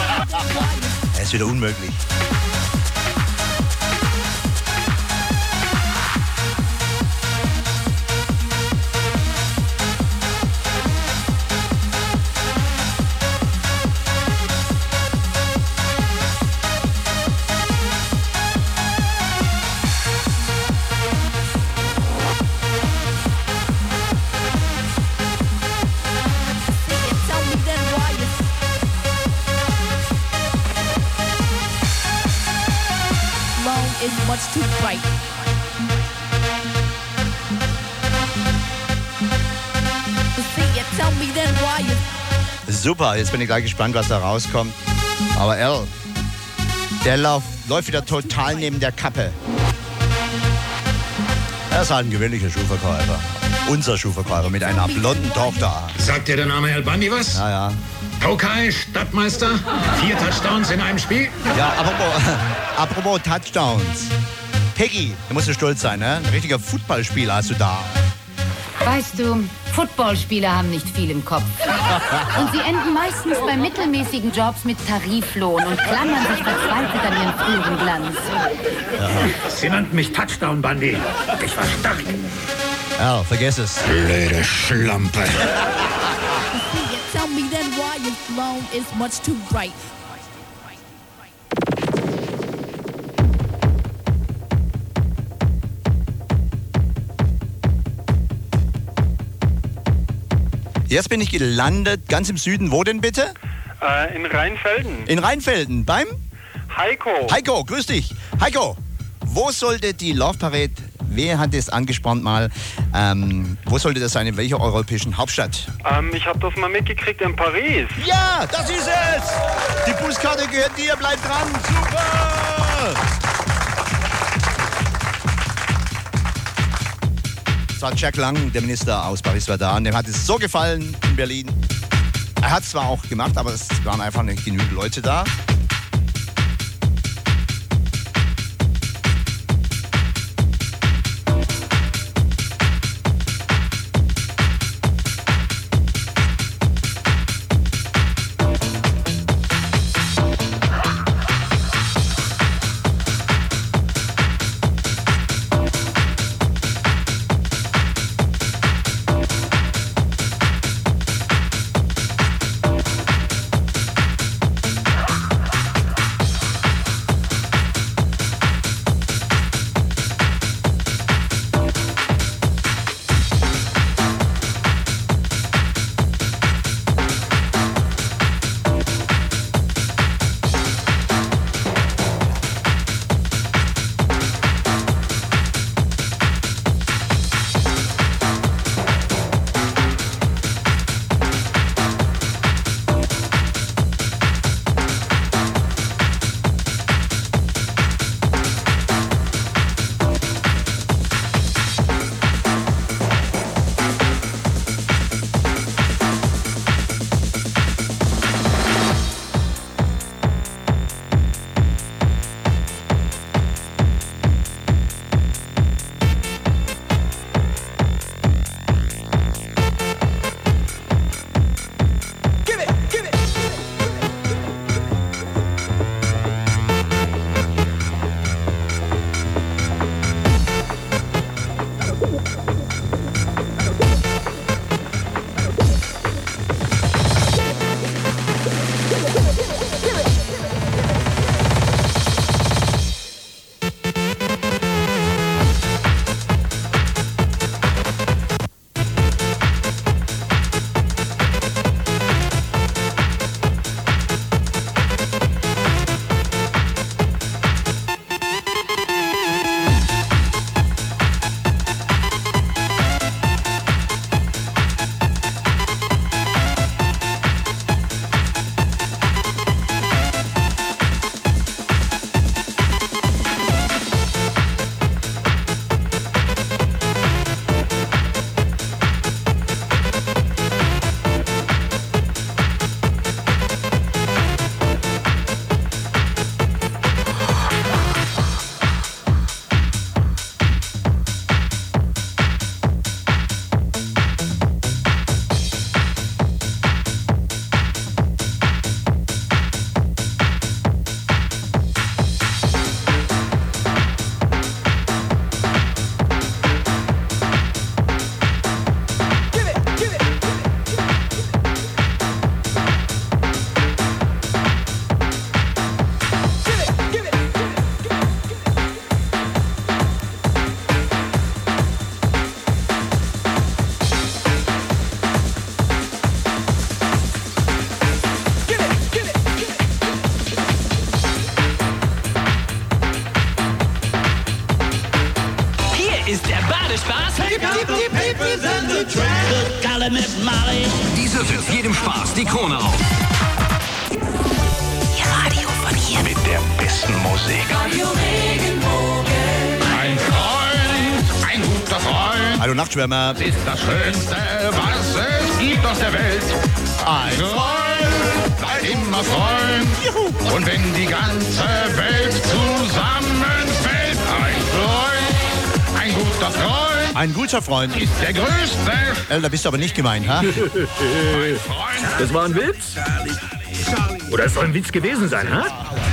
Er ist wieder unmöglich. is much too bright. See it, tell me then why you... Super, jetzt bin ich gleich gespannt, was da rauskommt. Aber Al, der Lauf läuft wieder total neben der Kappe. Er ist halt ein gewöhnlicher Schuhverkäufer. Unser Schuhverkäufer mit einer blonden Tochter. Sagt dir der Name Al Bundy was? Ja, ja. Tokai, Stadtmeister, vier Touchdowns in einem Spiel. Ja, apropos, apropos Touchdowns. Peggy, da musst du stolz sein, ne? Ein richtiger Footballspieler hast du da. Weißt du, Footballspieler haben nicht viel im Kopf. Und sie enden meistens bei mittelmäßigen Jobs mit Tariflohn und klammern sich verzweifelt an ihren früheren Glanz. Ja. Sie nannten mich Touchdown Bundy. Ich war stark. Ja, vergiss es. Blöde Schlampe. Tell me then why your throne is much too bright. Jetzt bin ich gelandet, ganz im Süden. Wo denn bitte? Äh, in Rheinfelden. In Rheinfelden, beim? Heiko. Heiko, grüß dich. Heiko, wo sollte die Love Parade, wer hat es angespannt mal, ähm, wo sollte das sein, in welcher europäischen Hauptstadt? Ähm, ich habe das mal mitgekriegt in Paris. Ja, das ist es! Die Buskarte gehört dir, bleib dran. Super! Das war Jack Lang, der Minister aus Paris, war da und dem hat es so gefallen in Berlin. Er hat es zwar auch gemacht, aber es waren einfach nicht genügend Leute da. Hier setzt jedem Spaß die Krone auf. Ihr Radio von hier. Mit der besten Musik. Radio Regenbogen. Ein Freund, ein guter Freund. Hallo Nachtschwärmer. Ist das Schönste, was es gibt auf der Welt. Ein Freund, bleibt immer Freund. Juhu. Und wenn die ganze Welt zusammenfällt, ein Freund, ein guter Freund. Ein guter Freund. Ist der größte. Äh, da bist du aber nicht gemeint, ha? Mein Freund. Das war ein Witz? Oder es soll ein Witz gewesen sein, ha?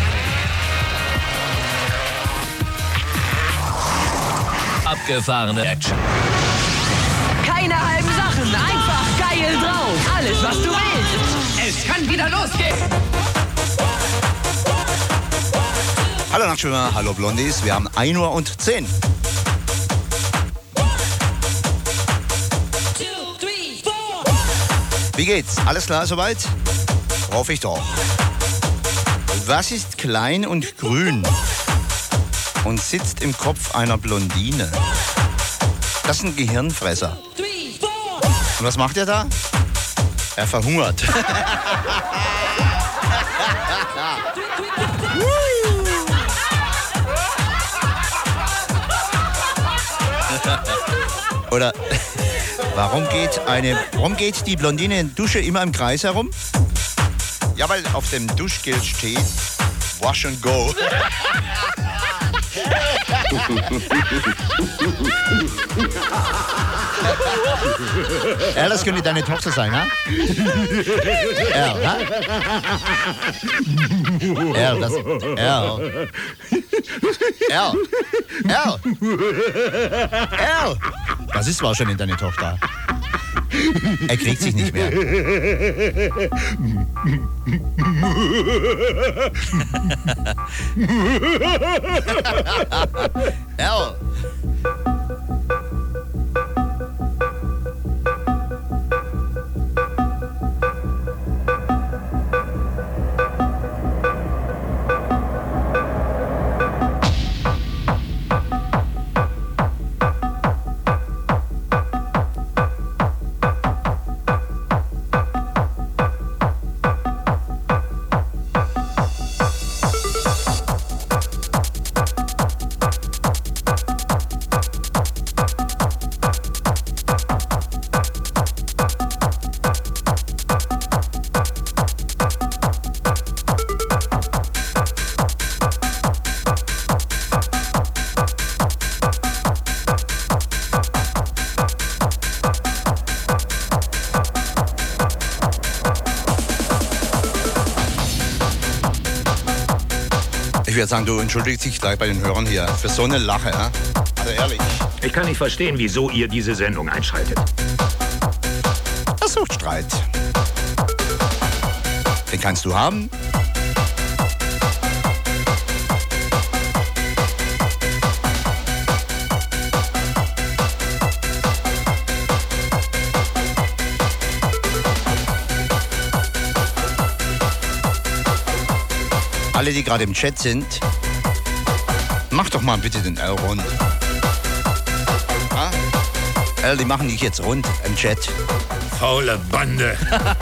Abgefahrene Action. Keine halben Sachen, einfach geil drauf. Alles, was du willst. Es kann wieder losgehen. Hallo Nachtschwimmer, hallo Blondies. Wir haben ein Uhr und zehn. Wie geht's? Alles klar soweit? Hoffe ich doch. Was ist klein und grün und sitzt im Kopf einer Blondine? Das ist ein Gehirnfresser. Und was macht er da? Er verhungert. Oder warum geht eine, warum geht die Blondine in der Dusche immer im Kreis herum? Ja, weil auf dem Duschgel steht Wash and Go. Ja, das könnte deine Tochter sein, ha? Ja, ha? Ja, das... Ja. Ja. Ja. Ja. Das ist wahrscheinlich deine Tochter. Er kriegt sich nicht mehr. Ja. Ich würde sagen, du entschuldigst dich gleich bei den Hörern hier für so eine Lache, ja? Also ehrlich. Ich kann nicht verstehen, wieso ihr diese Sendung einschaltet. Er sucht Streit. Den kannst du haben. Alle, die gerade im Chat sind, mach doch mal bitte den L rund. Ah? L, die machen dich jetzt rund im Chat. Faule Bande.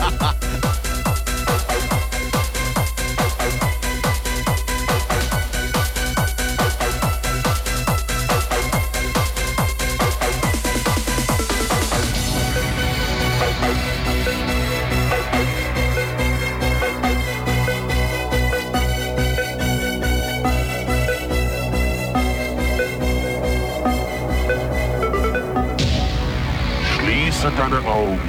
Deine Augen.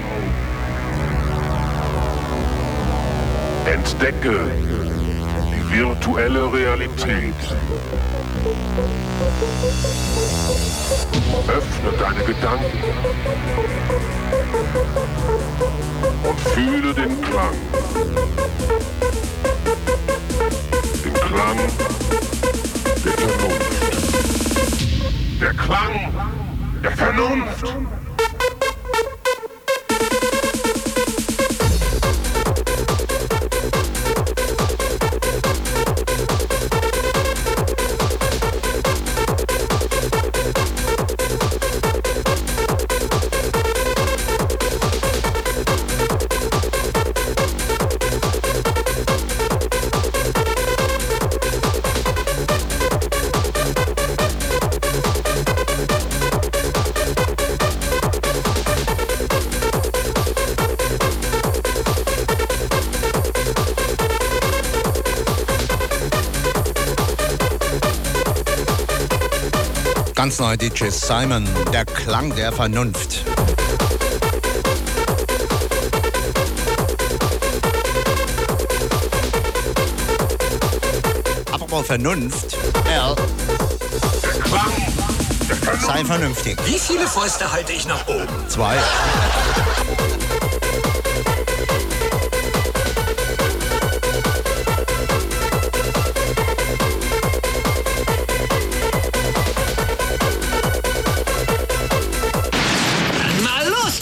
Entdecke die virtuelle Realität. Öffne deine Gedanken und fühle den Klang. Den Klang der Vernunft. Der Klang der Vernunft. Ganz neu D J Simon, der Klang der Vernunft. Apropos Vernunft, Al. Sei vernünftig. Wie viele Fäuste halte ich nach oben? Zwei. Na los!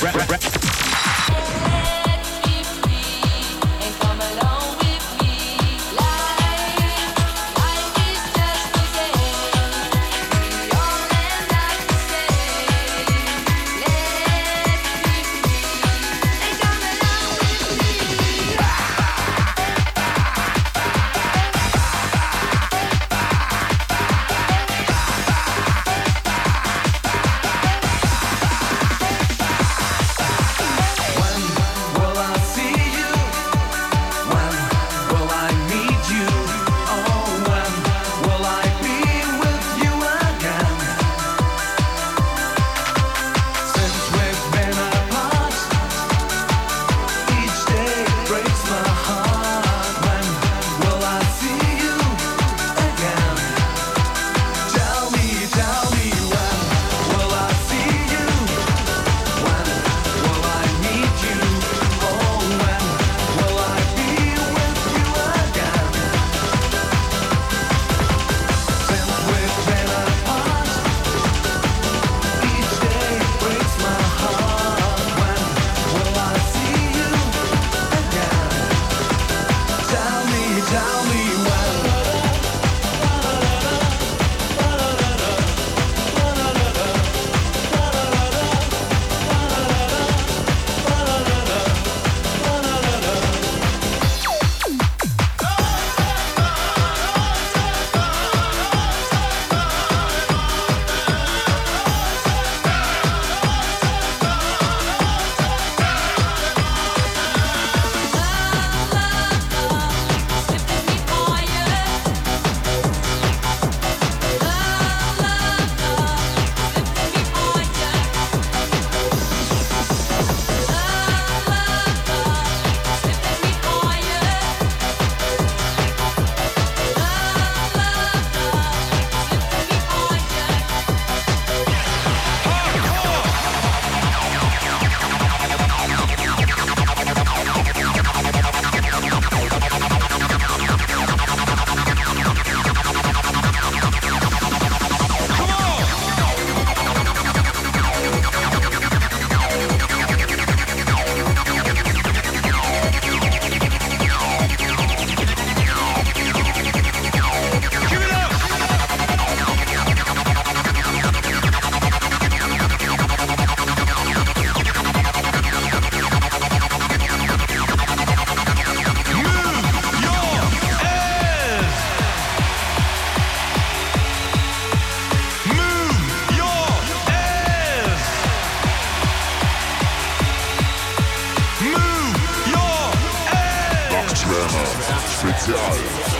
Spezial.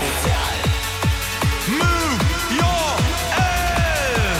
Move your ass!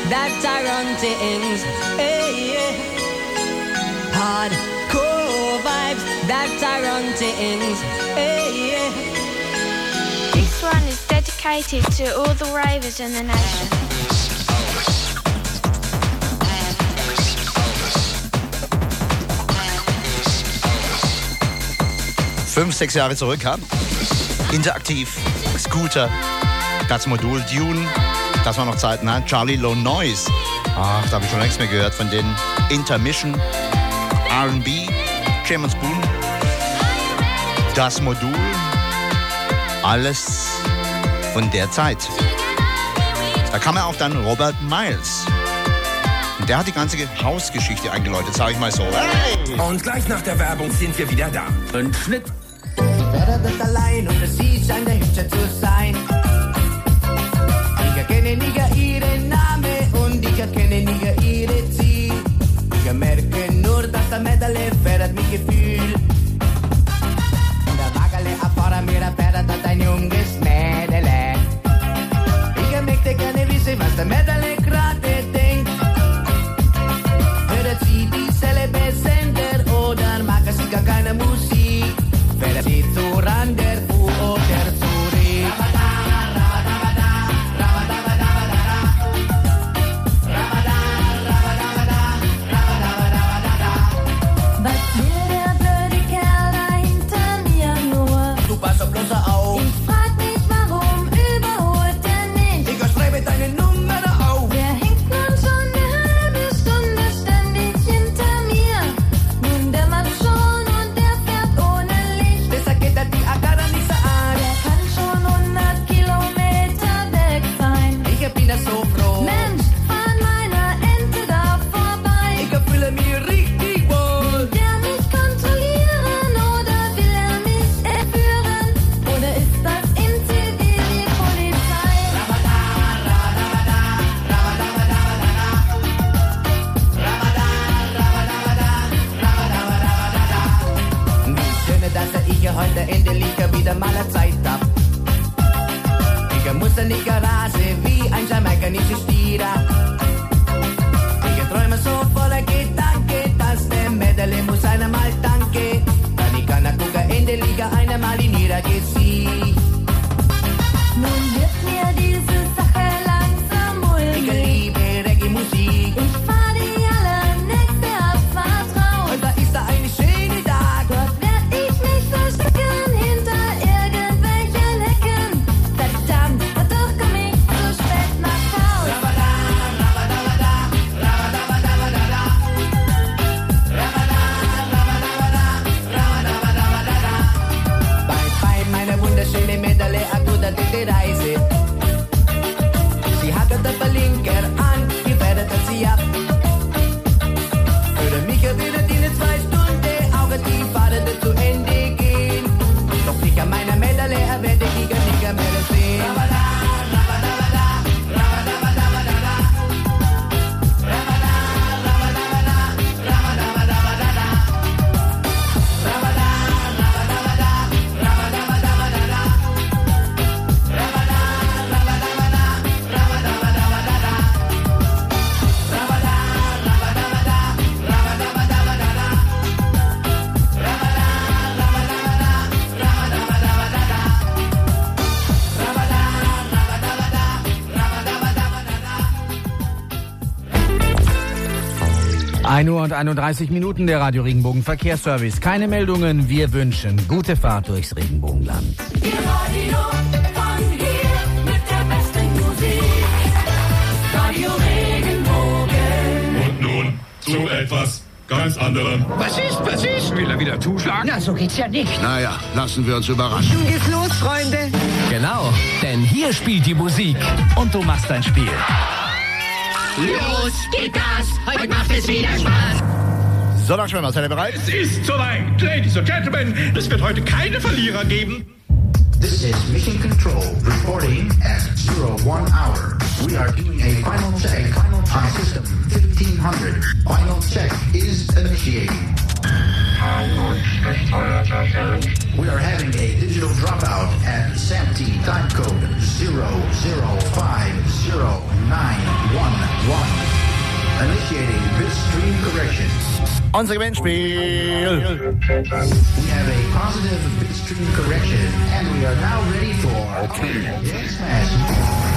that I run things. Hey, yeah. Hardcore vibes that I run things. Hey, yeah. This one is dedicated to all the ravers in the nation. Fünf, sechs Jahre zurück, ha? Interaktiv, Scooter, das Modul Dune, das war noch Zeiten, ha? Charlie Low Noise. Ach, da habe ich schon längst mehr gehört von den Intermission, R and B, Jam Spoon, das Modul, alles von der Zeit. Da kam ja auch dann Robert Miles. Und der hat die ganze Hausgeschichte eingeläutet, sag ich mal so. Hey! Und gleich nach der Werbung sind wir wieder da. Und Schnitt. Ich werde das allein und es hieß, eine Hübsche zu sein. Ich erkenne nicht ihren Namen und ich erkenne nicht ihre Ziel. Ich merke nur, dass der Medaille fördert mich Gefühl. Und der Wagale erfordert mir, der fördert hat ein junges Mädele. Ich möchte gerne wissen, was der Medaille gerade denkt. Hört sie dieselbe Sender oder mag sie gar keine Musik? Fährt sie zu Rander, Fu oder zurück? Was will der blöde Kerl da hinter mir nur? Du pass auf bloß auf. Ich frag mich, warum überholt er nicht? Ich schreibe deine Nummer auf. Der hängt nun schon eine halbe Stunde ständig hinter mir. Nun der macht schon und der fährt ohne Licht. Deshalb geht er die Agara nicht so an. Der kann schon hundert Kilometer weg sein. Ich bin das so froh. Mensch, an meiner Ente da vorbei. Ich fühle mich richtig wohl. Will der mich kontrollieren oder will er mich entführen? Oder ist das im T V die Polizei? Wie schön, dass ich heute endlich wieder mal Zeit hab. Ich muss in die Garage wie ein jamaikanischer Stierer. Ich träume so voller Gedanke, dass der Medaille muss einmal danke. Dann ich kann gucken, endlich einmal in ihrer Gesicht. Nun wird mir diese Sache langsam Ich mulmig. liebe Reggae-Musik. Ich fahr die allernächste Abfahrt raus. Und da ist da ein schöner Tag. Dort werd ich mich verstecken hinter irgendwelchen Hecken. Verdammt, doch komm ich zu spät nach Haus. Bye bye, meine wunderschöne Medaille, a gute gute Reise. Sie hatte den Blinker an, die werdet sie ab. Für mich würde die in zwei Stunden auch die Fahrt zu Ende gehen. Doch sicher meine Medaille werde ich gar nicht mehr sehen. ein Uhr und einunddreißig Minuten, der Radio Regenbogen Verkehrsservice. Keine Meldungen, wir wünschen gute Fahrt durchs Regenbogenland. Ihr Radio von hier mit der besten Musik. Radio Regenbogen. Und nun zu etwas ganz anderem. Was ist, was ist? Will er wieder zuschlagen? Na, so geht's ja nicht. Naja, lassen wir uns überraschen. Nun geht's los, Freunde. Genau, denn hier spielt die Musik und du machst dein Spiel. Los geht das, heute macht es wieder Spaß. So, dann schwimmen wir. Seid ihr bereit? Es ist soweit, Ladies and Gentlemen. Es wird heute keine Verlierer geben. This is Mission Control reporting at zero one hour. We are doing a final check on system fifteen hundred. Final check is initiating. We are having a digital dropout at SAMTI time code zero zero five zero nine one one. corrections. Unser Gewinnspiel. We have a positive bitstream correction, and we are now ready for okay. Dance Smash.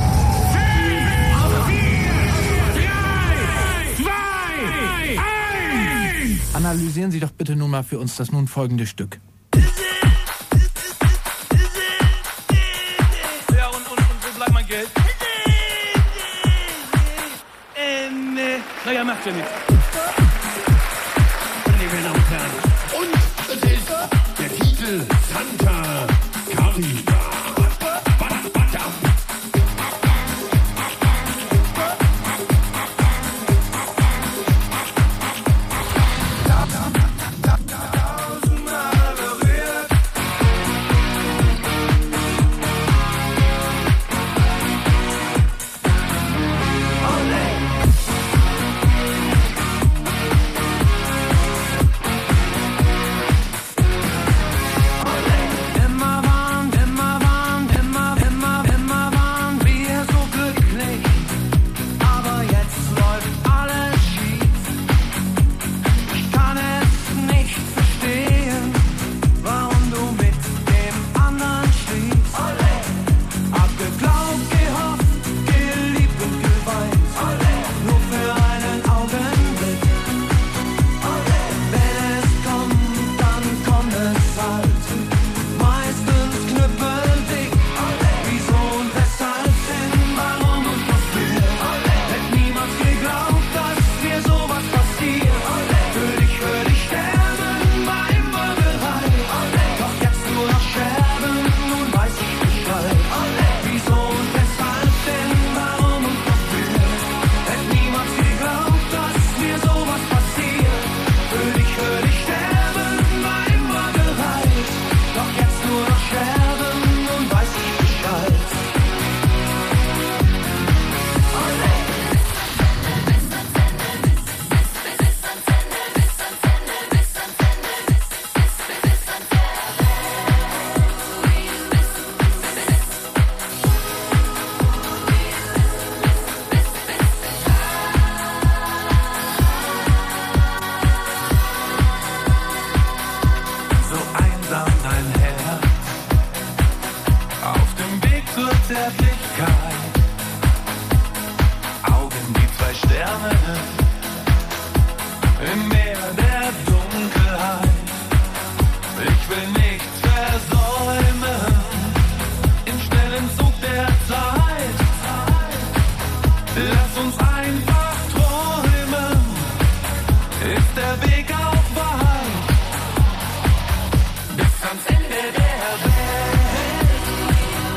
Analysieren Sie doch bitte nun mal für uns das nun folgende Stück. Ja, und, und, und wo bleibt mein Geld? Ähm, äh, naja, macht ja nichts. Meine Damen und Herren, und es ist der Titel Santa Carita.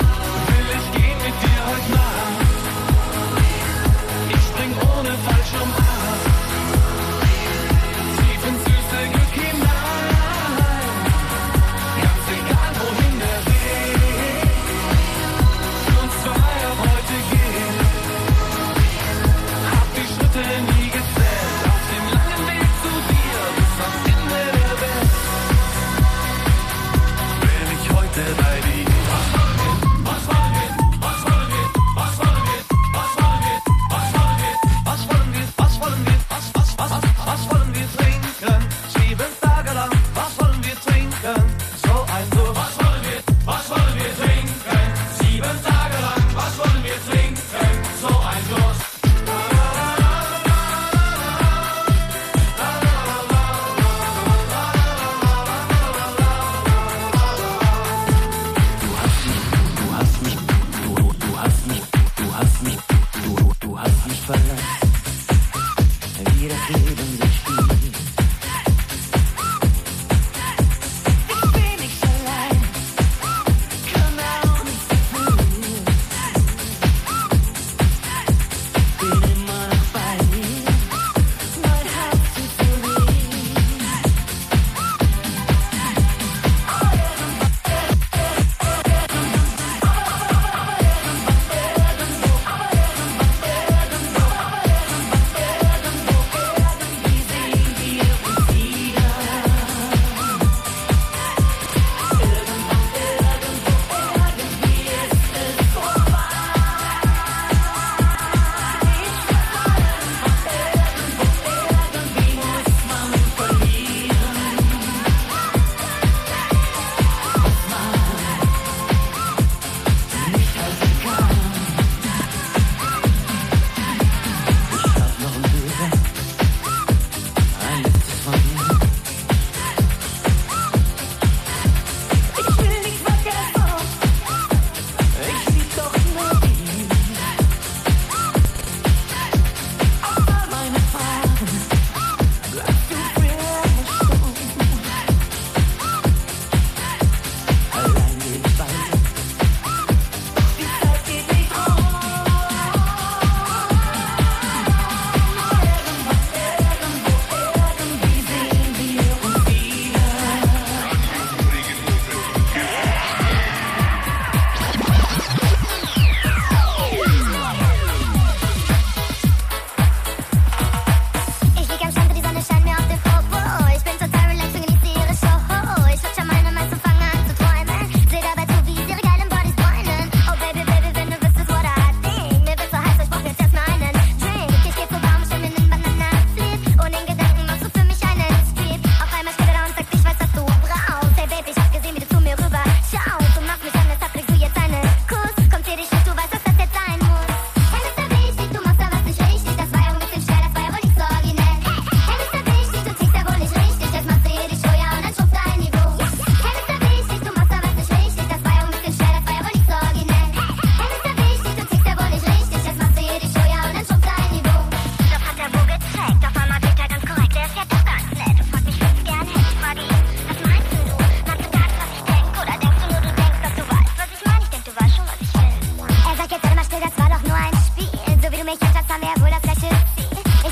Ohne Fallschirm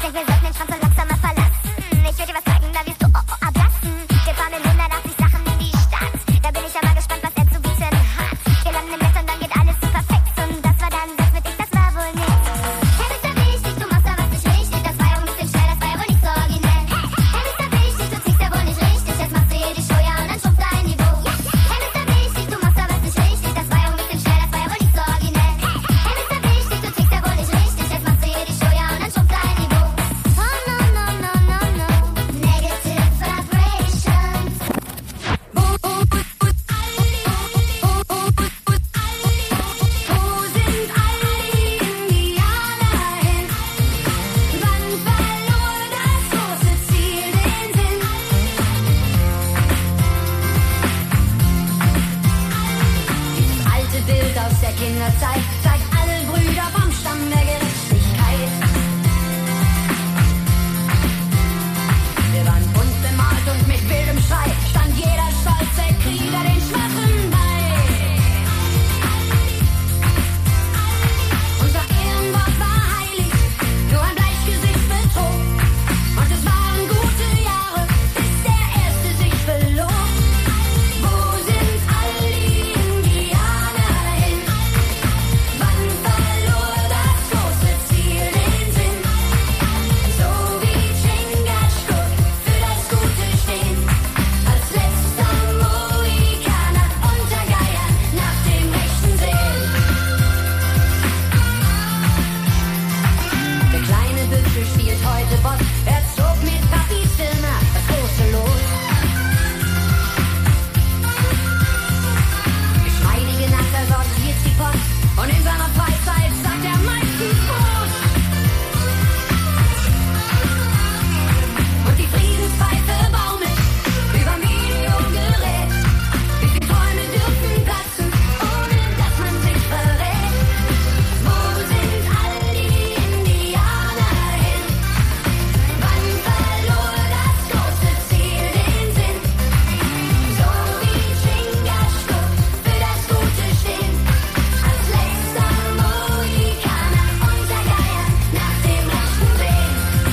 denke, wir sollten den Schrank so langsam mal verlassen. Ich will dir was zeigen, da wirst du oh, oh, ablassen. Wir fahren in hundertachtzig Sachen in die Stadt. Da bin ich ja mal gespannt, was er zu bieten hat. Wir landen im Bett und dann geht alles super fix. Und das war dann das mit ich, das war wohl nix. Hey, Mister Wichtig, du machst da was nicht richtig. Das war ja ein bisschen schnell, das war ja wohl nicht so originell. Hey, Mister Wichtig, du ziehst ja wohl nicht richtig. Jetzt machst du hier die Show, ja, und dann schrumpft dein Niveau. Hey, Mister Wichtig, du machst da was nicht richtig. Das war ja ein bisschen schnell, das war ja wohl nicht so originell. Hey, Mister Wichtig, du ziehst ja wohl nicht richtig. Jetzt machst du hier die Show, ja, und dann schrumpft dein Niveau. Oh, no, no, no, no, no. Negative vibrations. Wo sind all die Indianer hin? Wann verlor das große Ziel den Sinn? Dieses alte Bild aus der Kinderzeit zeigt alle Brüder vom Stamm der Gerechtigkeit. Wir waren bunt bemalt und mit wildem Schrei stand jeder stolze Krieger den Schwachen bei. Unser Ehrenwort war heilig, nur ein Bleichgesicht betrog. Und es waren gute Jahre, bis der Erste sich belog. Wo sind all die Indianer hin? Wann verlor das große Ziel den Sinn? So wie Chingachgook für das Gute stehen, als letzter Mohikaner unter Geiern nach dem Rechten sehen. Der kleine Büffel spielt heute Boss, er zog mit Papis Firma das große Los. Geschmeidige Nacker sortiert die Post und in seiner Freizeit sagt er meistens Prost. Und die Friedenspfeife baumelt überm Videogerät. Wie viele Träume dürfen platzen, ohne dass man sich verrät? Wo sind all die Indianer hin? Wann verlor das große Ziel den Sinn? So wie Chingachgook für das Gute stehen, als letzter Mohikaner unter Geiern nach dem Rechten sehen.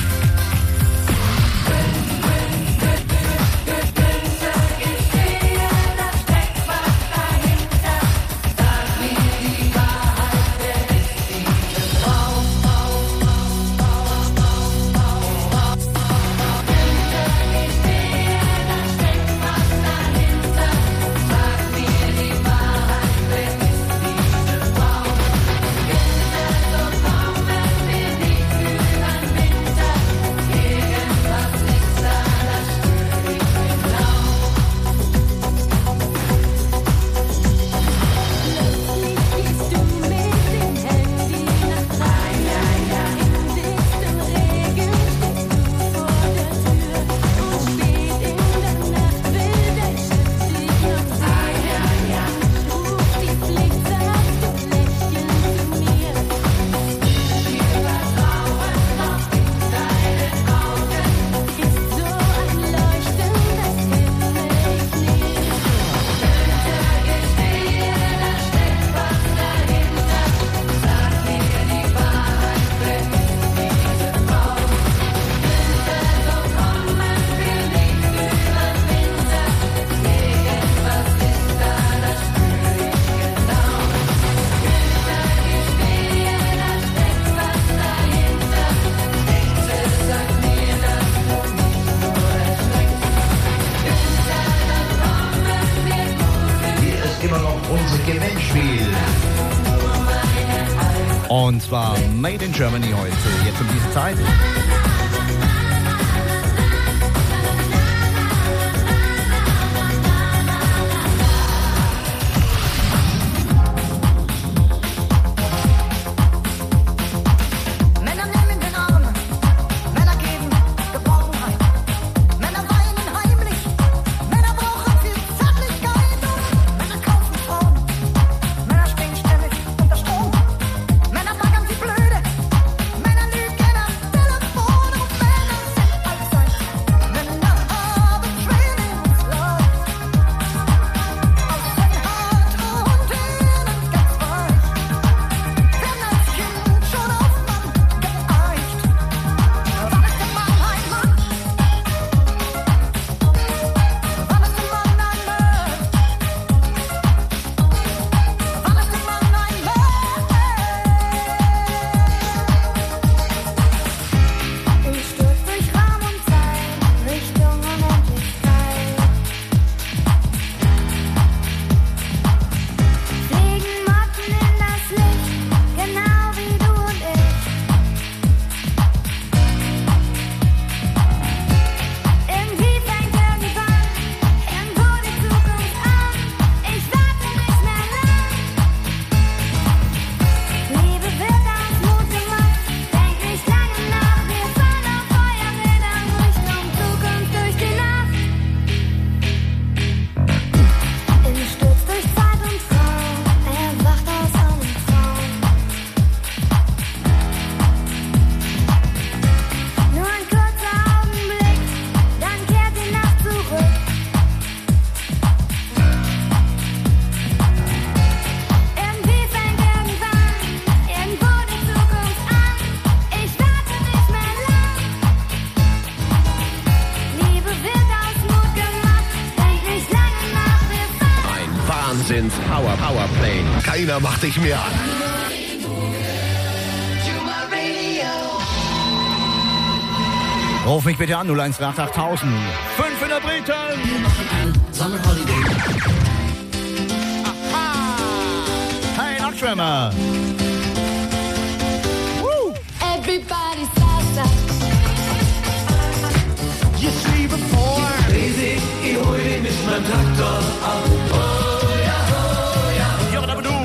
Hier ist immer noch unser Gewinnspiel. Und zwar Made in Germany heute, jetzt um diese Zeit. Männer nehmen den Arm, Männer geben Geborgenheit. Männer weinen heimlich, Männer brauchen viel Zärtlichkeit. Männer kaufen Frauen, Männer stehen ständig unter Strom. Männer baggern sie blöde, Männer lügen am Telefon. Dance Power Power Play. Keiner macht dich mehr an. Ruf mich bitte an, null eins acht achttausend. fünfhundert Briten! Hey, Nachtschwimmer! Everybody salsa. You see before. Crazy, ich hol dich mit meinem Traktor ab. Oh ja, oh ja. Ja, aber du!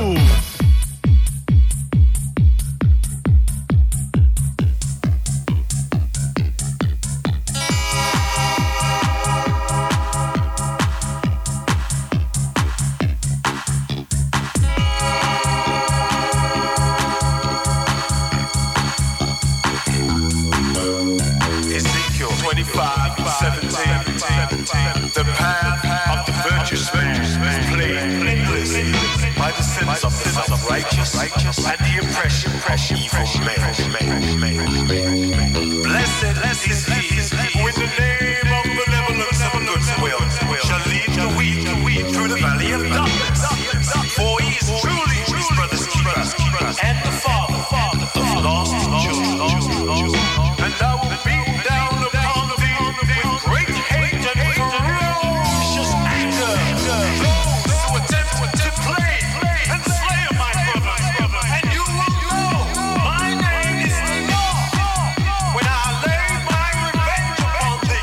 The path of the virtuous man is plain endless by the sins of the righteous and the oppression of evil men. Blessed is he who in the name of benevolence and goodwill shall lead the weak through the valley of darkness. For he is truly his brother's keeper and the father of lost children. And I will beat down upon thee with great hate and ferocious anger those who attempt to play and slay my brother. And you will know my name is Lord when I lay my revenge upon thee.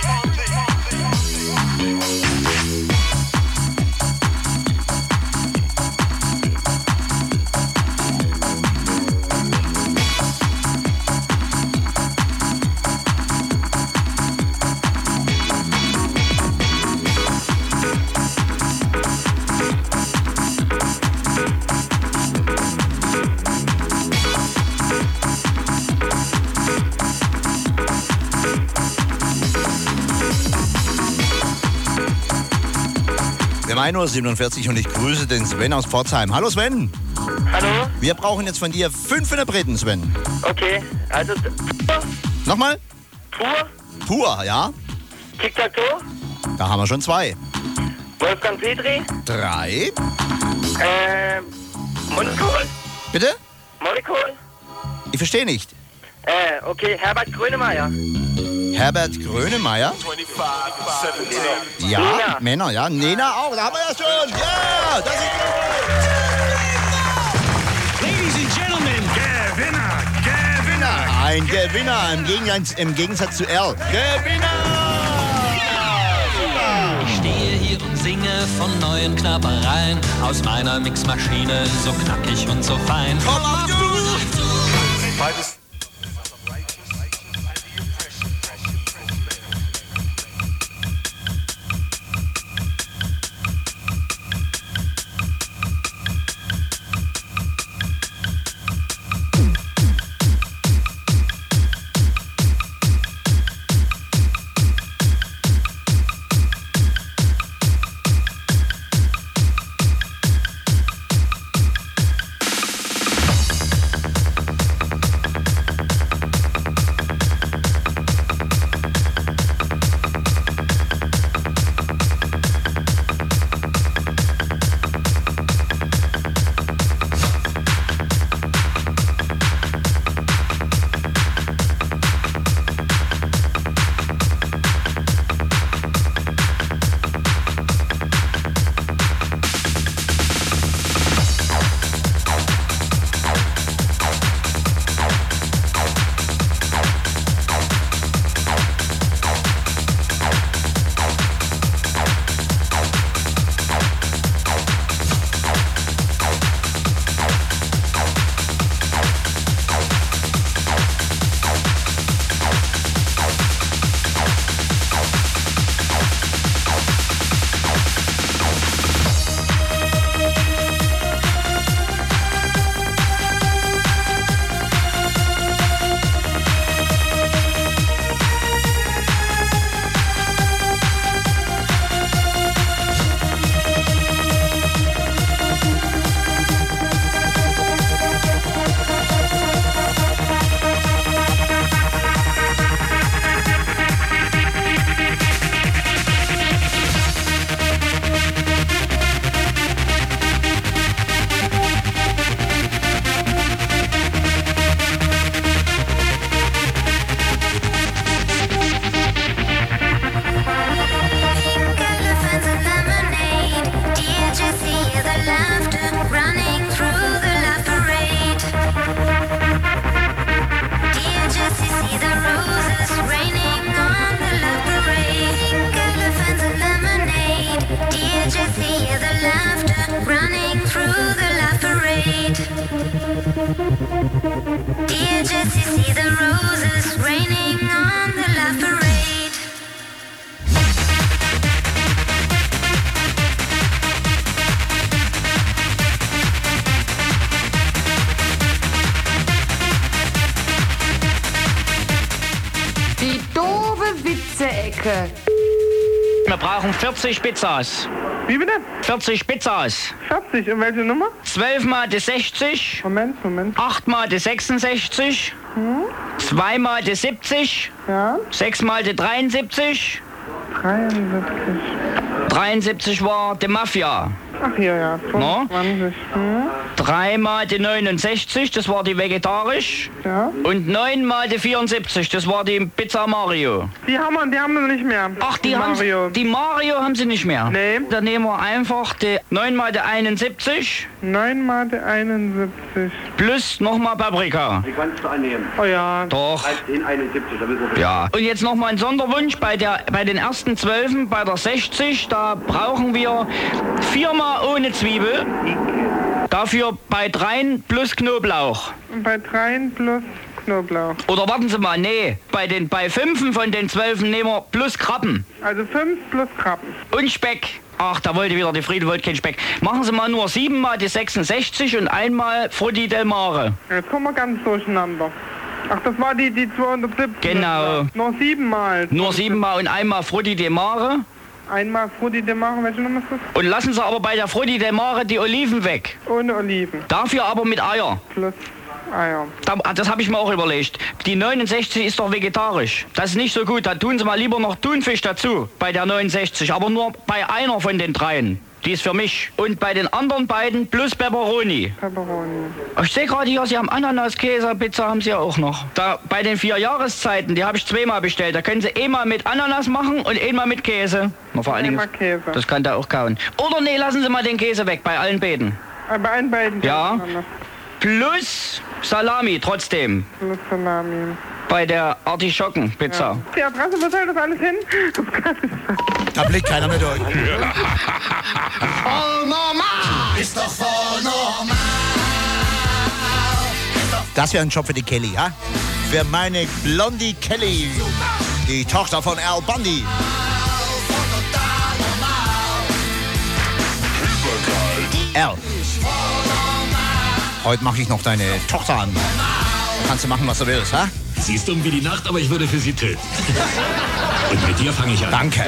Wir haben ein Uhr siebenundvierzig und ich grüße den Sven aus Pforzheim. Hallo Sven. Hallo. Wir brauchen jetzt von dir fünfhundert Briten, Sven. Okay, also pur. Nochmal? Pur. Pur, ja. Tic-Tac-Toe. Da haben wir schon zwei. Wolfgang Petri. Drei. Ähm, Molekol. Bitte? Molekol. Ich verstehe nicht. Äh, okay, Herbert Grönemeyer. Herbert Grönemeyer. Ja, Nena. Männer, ja. Nena auch, da haben wir ja schon. Ja, das ist Ladies and Gentlemen, Gewinner, Gewinner. ein Gewinner im Gegensatz, im Gegensatz zu L. Gewinner! Ich stehe hier und singe von neuen Knabbereien aus meiner Mixmaschine, so knackig und so fein. Komm auf, du! Beides. see the roses raining on the La Parade. Die doofe Witze-Ecke. Wir brauchen vierzig Pizzas. Wie bitte? vierzig Pizzas. vierzig, und welche Nummer? zwölf mal die sechzig. Moment, Moment. acht mal die sechsundsechzig. Hm? zwei mal die siebzig. Ja. sechs mal die dreiundsiebzig. dreiundsiebzig. dreiundsiebzig war die Mafia. Ach hier, ja. fünfundzwanzig. Hm? drei mal die neunundsechzig, das war die vegetarisch. Ja. Und neun mal die vierundsiebzig, das war die Pizza Mario. Die haben wir, die haben wir nicht mehr. Ach, die, die haben Mario. Die Mario haben sie nicht mehr. Nee. Dann nehmen wir einfach die neun mal die einundsiebzig. neun mal die einundsiebzig. Plus nochmal Paprika. Die kannst du annehmen. Oh ja. Doch. Den einundsiebzig, da wissen wir. Ja. Und jetzt nochmal ein Sonderwunsch bei, der, bei den ersten zwölfen, bei der sechzig, da brauchen wir viermal ohne Zwiebel. Dafür bei dreien plus Knoblauch. Und bei dreien plus Knoblauch. Oder warten Sie mal, nee, bei den bei fünfen von den zwölfen nehmen wir plus Krabben. Also fünf plus Krabben. Und Speck. Ach, da wollte wieder die Friede, wollte kein Speck. Machen Sie mal nur sieben mal die sechsundsechzig und einmal Frutti del Mare. Jetzt kommen wir ganz durcheinander. Ach, das war die, die zweihundertsiebzig. Genau. Nur siebenmal. Nur siebenmal und einmal Frutti del Mare. Einmal Frutti del Mare, welche Nummer ist das? Und lassen Sie aber bei der Frutti del Mare die Oliven weg. Ohne Oliven. Dafür aber mit Eier. Plus Eier. Das habe ich mir auch überlegt. Die neunundsechzig ist doch vegetarisch. Das ist nicht so gut. Da tun Sie mal lieber noch Thunfisch dazu bei der neunundsechzig. Aber nur bei einer von den dreien. Die ist für mich. Und bei den anderen beiden plus Pepperoni. Pepperoni. Ich sehe gerade hier, Sie haben Ananas, Käse, Pizza haben Sie ja auch noch. Da bei den vier Jahreszeiten, die habe ich zweimal bestellt. Da können Sie einmal mit Ananas machen und einmal mit Käse. Na, vor allen Dingen, Käse. Das kann da auch kauen. Oder nee, lassen Sie mal den Käse weg bei allen beiden. Äh, bei allen beiden? Ja. Plus Salami trotzdem. Plus Salami. Bei der Artischockenpizza. Ja. Die Adresse, wo soll das alles hin? Da blickt keiner mehr durch. Voll normal! Ist doch voll normal! Das wäre ein Job für die Kelly, ja? Für meine Blondie Kelly, die Tochter von Al Bundy. Al, heute mache ich noch deine Tochter an. Kannst du machen, was du willst, ha? Sie ist dumm wie die Nacht, aber ich würde für sie töten. Und mit dir fange ich an. Danke.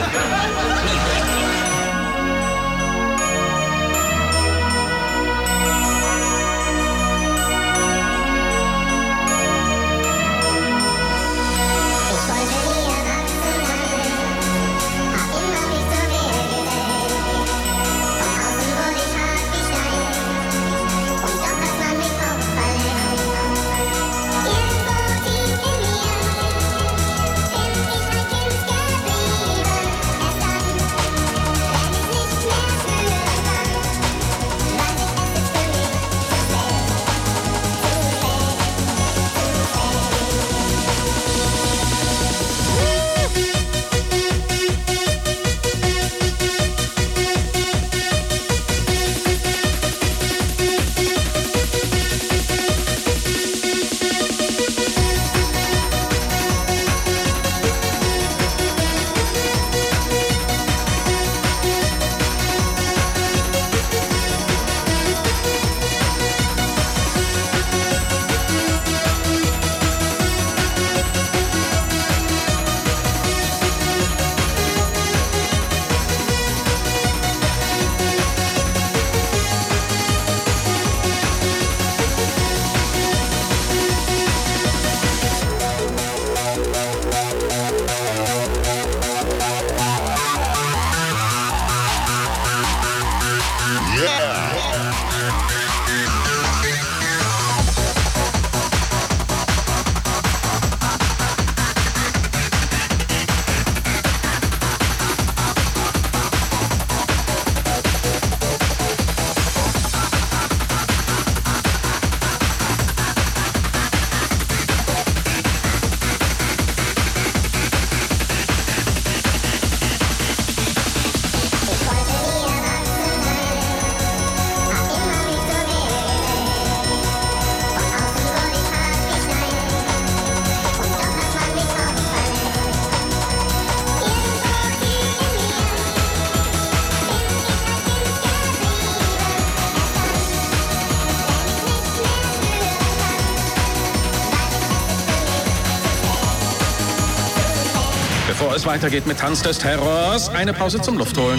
Bevor es weitergeht mit Tanz des Terrors, eine Pause zum Luftholen.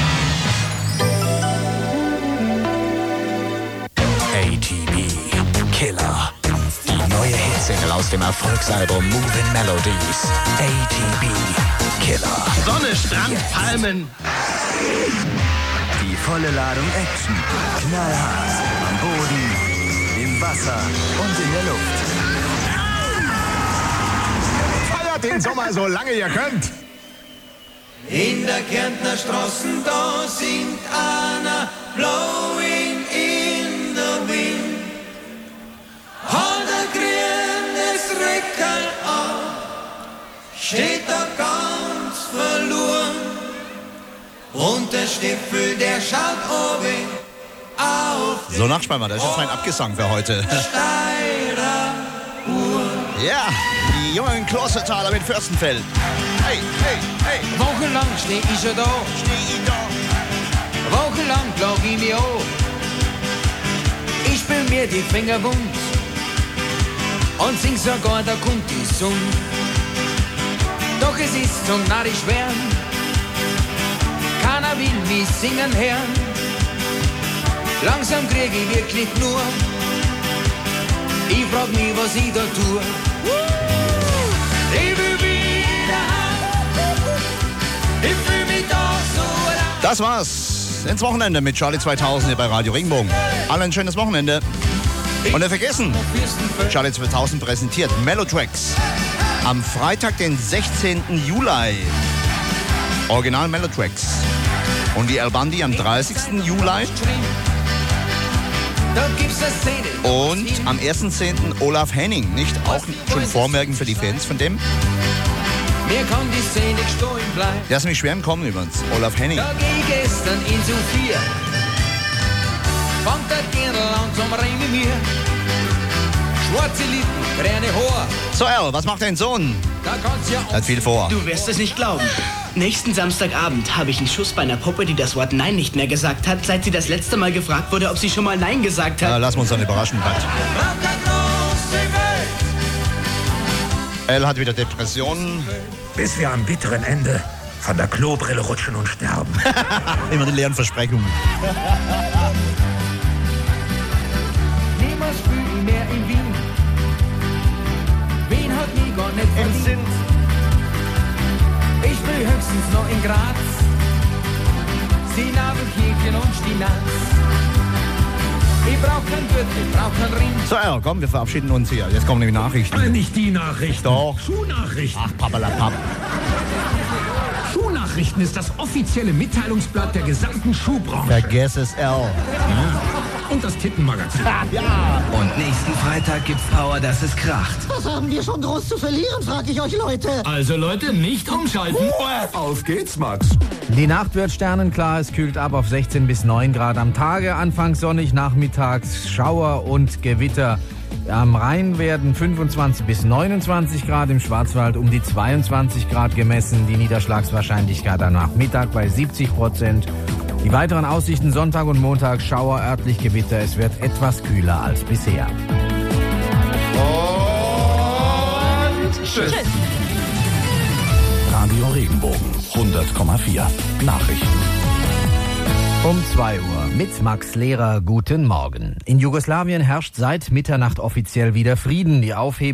A T B Killer. Die neue Hitsingle aus dem Erfolgsalbum Moving Melodies. A T B Killer. Sonne, Strand, Palmen. Die volle Ladung Action. Knallhart. Am Boden, im Wasser und in der Luft. Feiert den Sommer so lange ihr könnt. In der Kärntner Straßen, da singt einer Blowing in the Wind. Hat er grünes Reckerl an, steht da ganz verloren. Und der Stiefel, der schaut oben auf. So, Nachspann mal, das ist jetzt mein Abgesang für heute. Ja, die jungen Klostertaler mit Fürstenfeld. Hey, hey, hey. Wochenlang steh ich schon da. Steh ich da. Wochenlang lag ich mir an. Ich spiel mir die Finger wund und sing sogar, da kommt die Sonne. Doch es ist zum narrisch werden. Keiner will mich singen hören. Langsam krieg ich wirklich nur. Ich frag mich, was ich da tue. Ich will wieder haben. Ich fühl mich da so lang. Das war's. Ins Wochenende mit Charlie zweitausend hier bei Radio Regenbogen. Allen ein schönes Wochenende. Und nicht vergessen, Charlie zweitausend präsentiert Melotracks am Freitag, den sechzehnten Juli. Original Melotracks. Und die El Bandi am dreißigsten Juli. Und am ersten zehnten Olaf Henning. Nicht auch schon vormerken für die Fans von dem? Mir kann die Szene gestohlen bleiben. Der ist nämlich schwer im Kommen übrigens. Olaf Henning. Da geh ich gestern in Sophia. Fangt der Dirndl an zum Reim mit mir. Schwarze Lippen, grüne Haar. So, El, was macht dein Sohn? Da kann's ja Hat viel vor. Du wirst es nicht glauben. Nächsten Samstagabend habe ich einen Schuss bei einer Puppe, die das Wort Nein nicht mehr gesagt hat, seit sie das letzte Mal gefragt wurde, ob sie schon mal Nein gesagt hat. Ja, lassen wir uns dann überraschen, Pat. El hat wieder Depressionen. Bis wir am bitteren Ende von der Klobrille rutschen und sterben. Immer die leeren Versprechungen. Niemals spiel ich mehr in Wien. Wien hat mich gar nicht verdient. Ich spiel höchstens noch in Graz. Sinabelkirchen und Stinaz. Ich brauch kein Gürtel, ich brauch kein Ring. So, El, komm, wir verabschieden uns hier. Jetzt kommen nämlich Nachrichten. Nein, nicht die Nachrichten. Doch. Schuhnachrichten. Ach, papalapap. Schuhnachrichten ist das offizielle Mitteilungsblatt der gesamten Schuhbranche. Vergiss es, El. Und das Tittenmagazin. Ja. Und nächsten Freitag gibt's Power, dass es kracht. Was haben wir schon groß zu verlieren, frag ich euch, Leute. Also Leute, nicht umschalten. Auf geht's, Max. Die Nacht wird sternenklar, es kühlt ab auf sechzehn bis neun Grad am Tage, anfangs sonnig, nachmittags Schauer und Gewitter. Am Rhein werden fünfundzwanzig bis neunundzwanzig Grad, im Schwarzwald um die zweiundzwanzig Grad gemessen, die Niederschlagswahrscheinlichkeit am Nachmittag bei siebzig Prozent. Die weiteren Aussichten Sonntag und Montag, Schauer, örtlich Gewitter, es wird etwas kühler als bisher. Und tschüss. Radio Regenbogen hundert Komma vier. Nachrichten. Um zwei Uhr mit Max Lehrer, guten Morgen. In Jugoslawien herrscht seit Mitternacht offiziell wieder Frieden. Die Aufhebung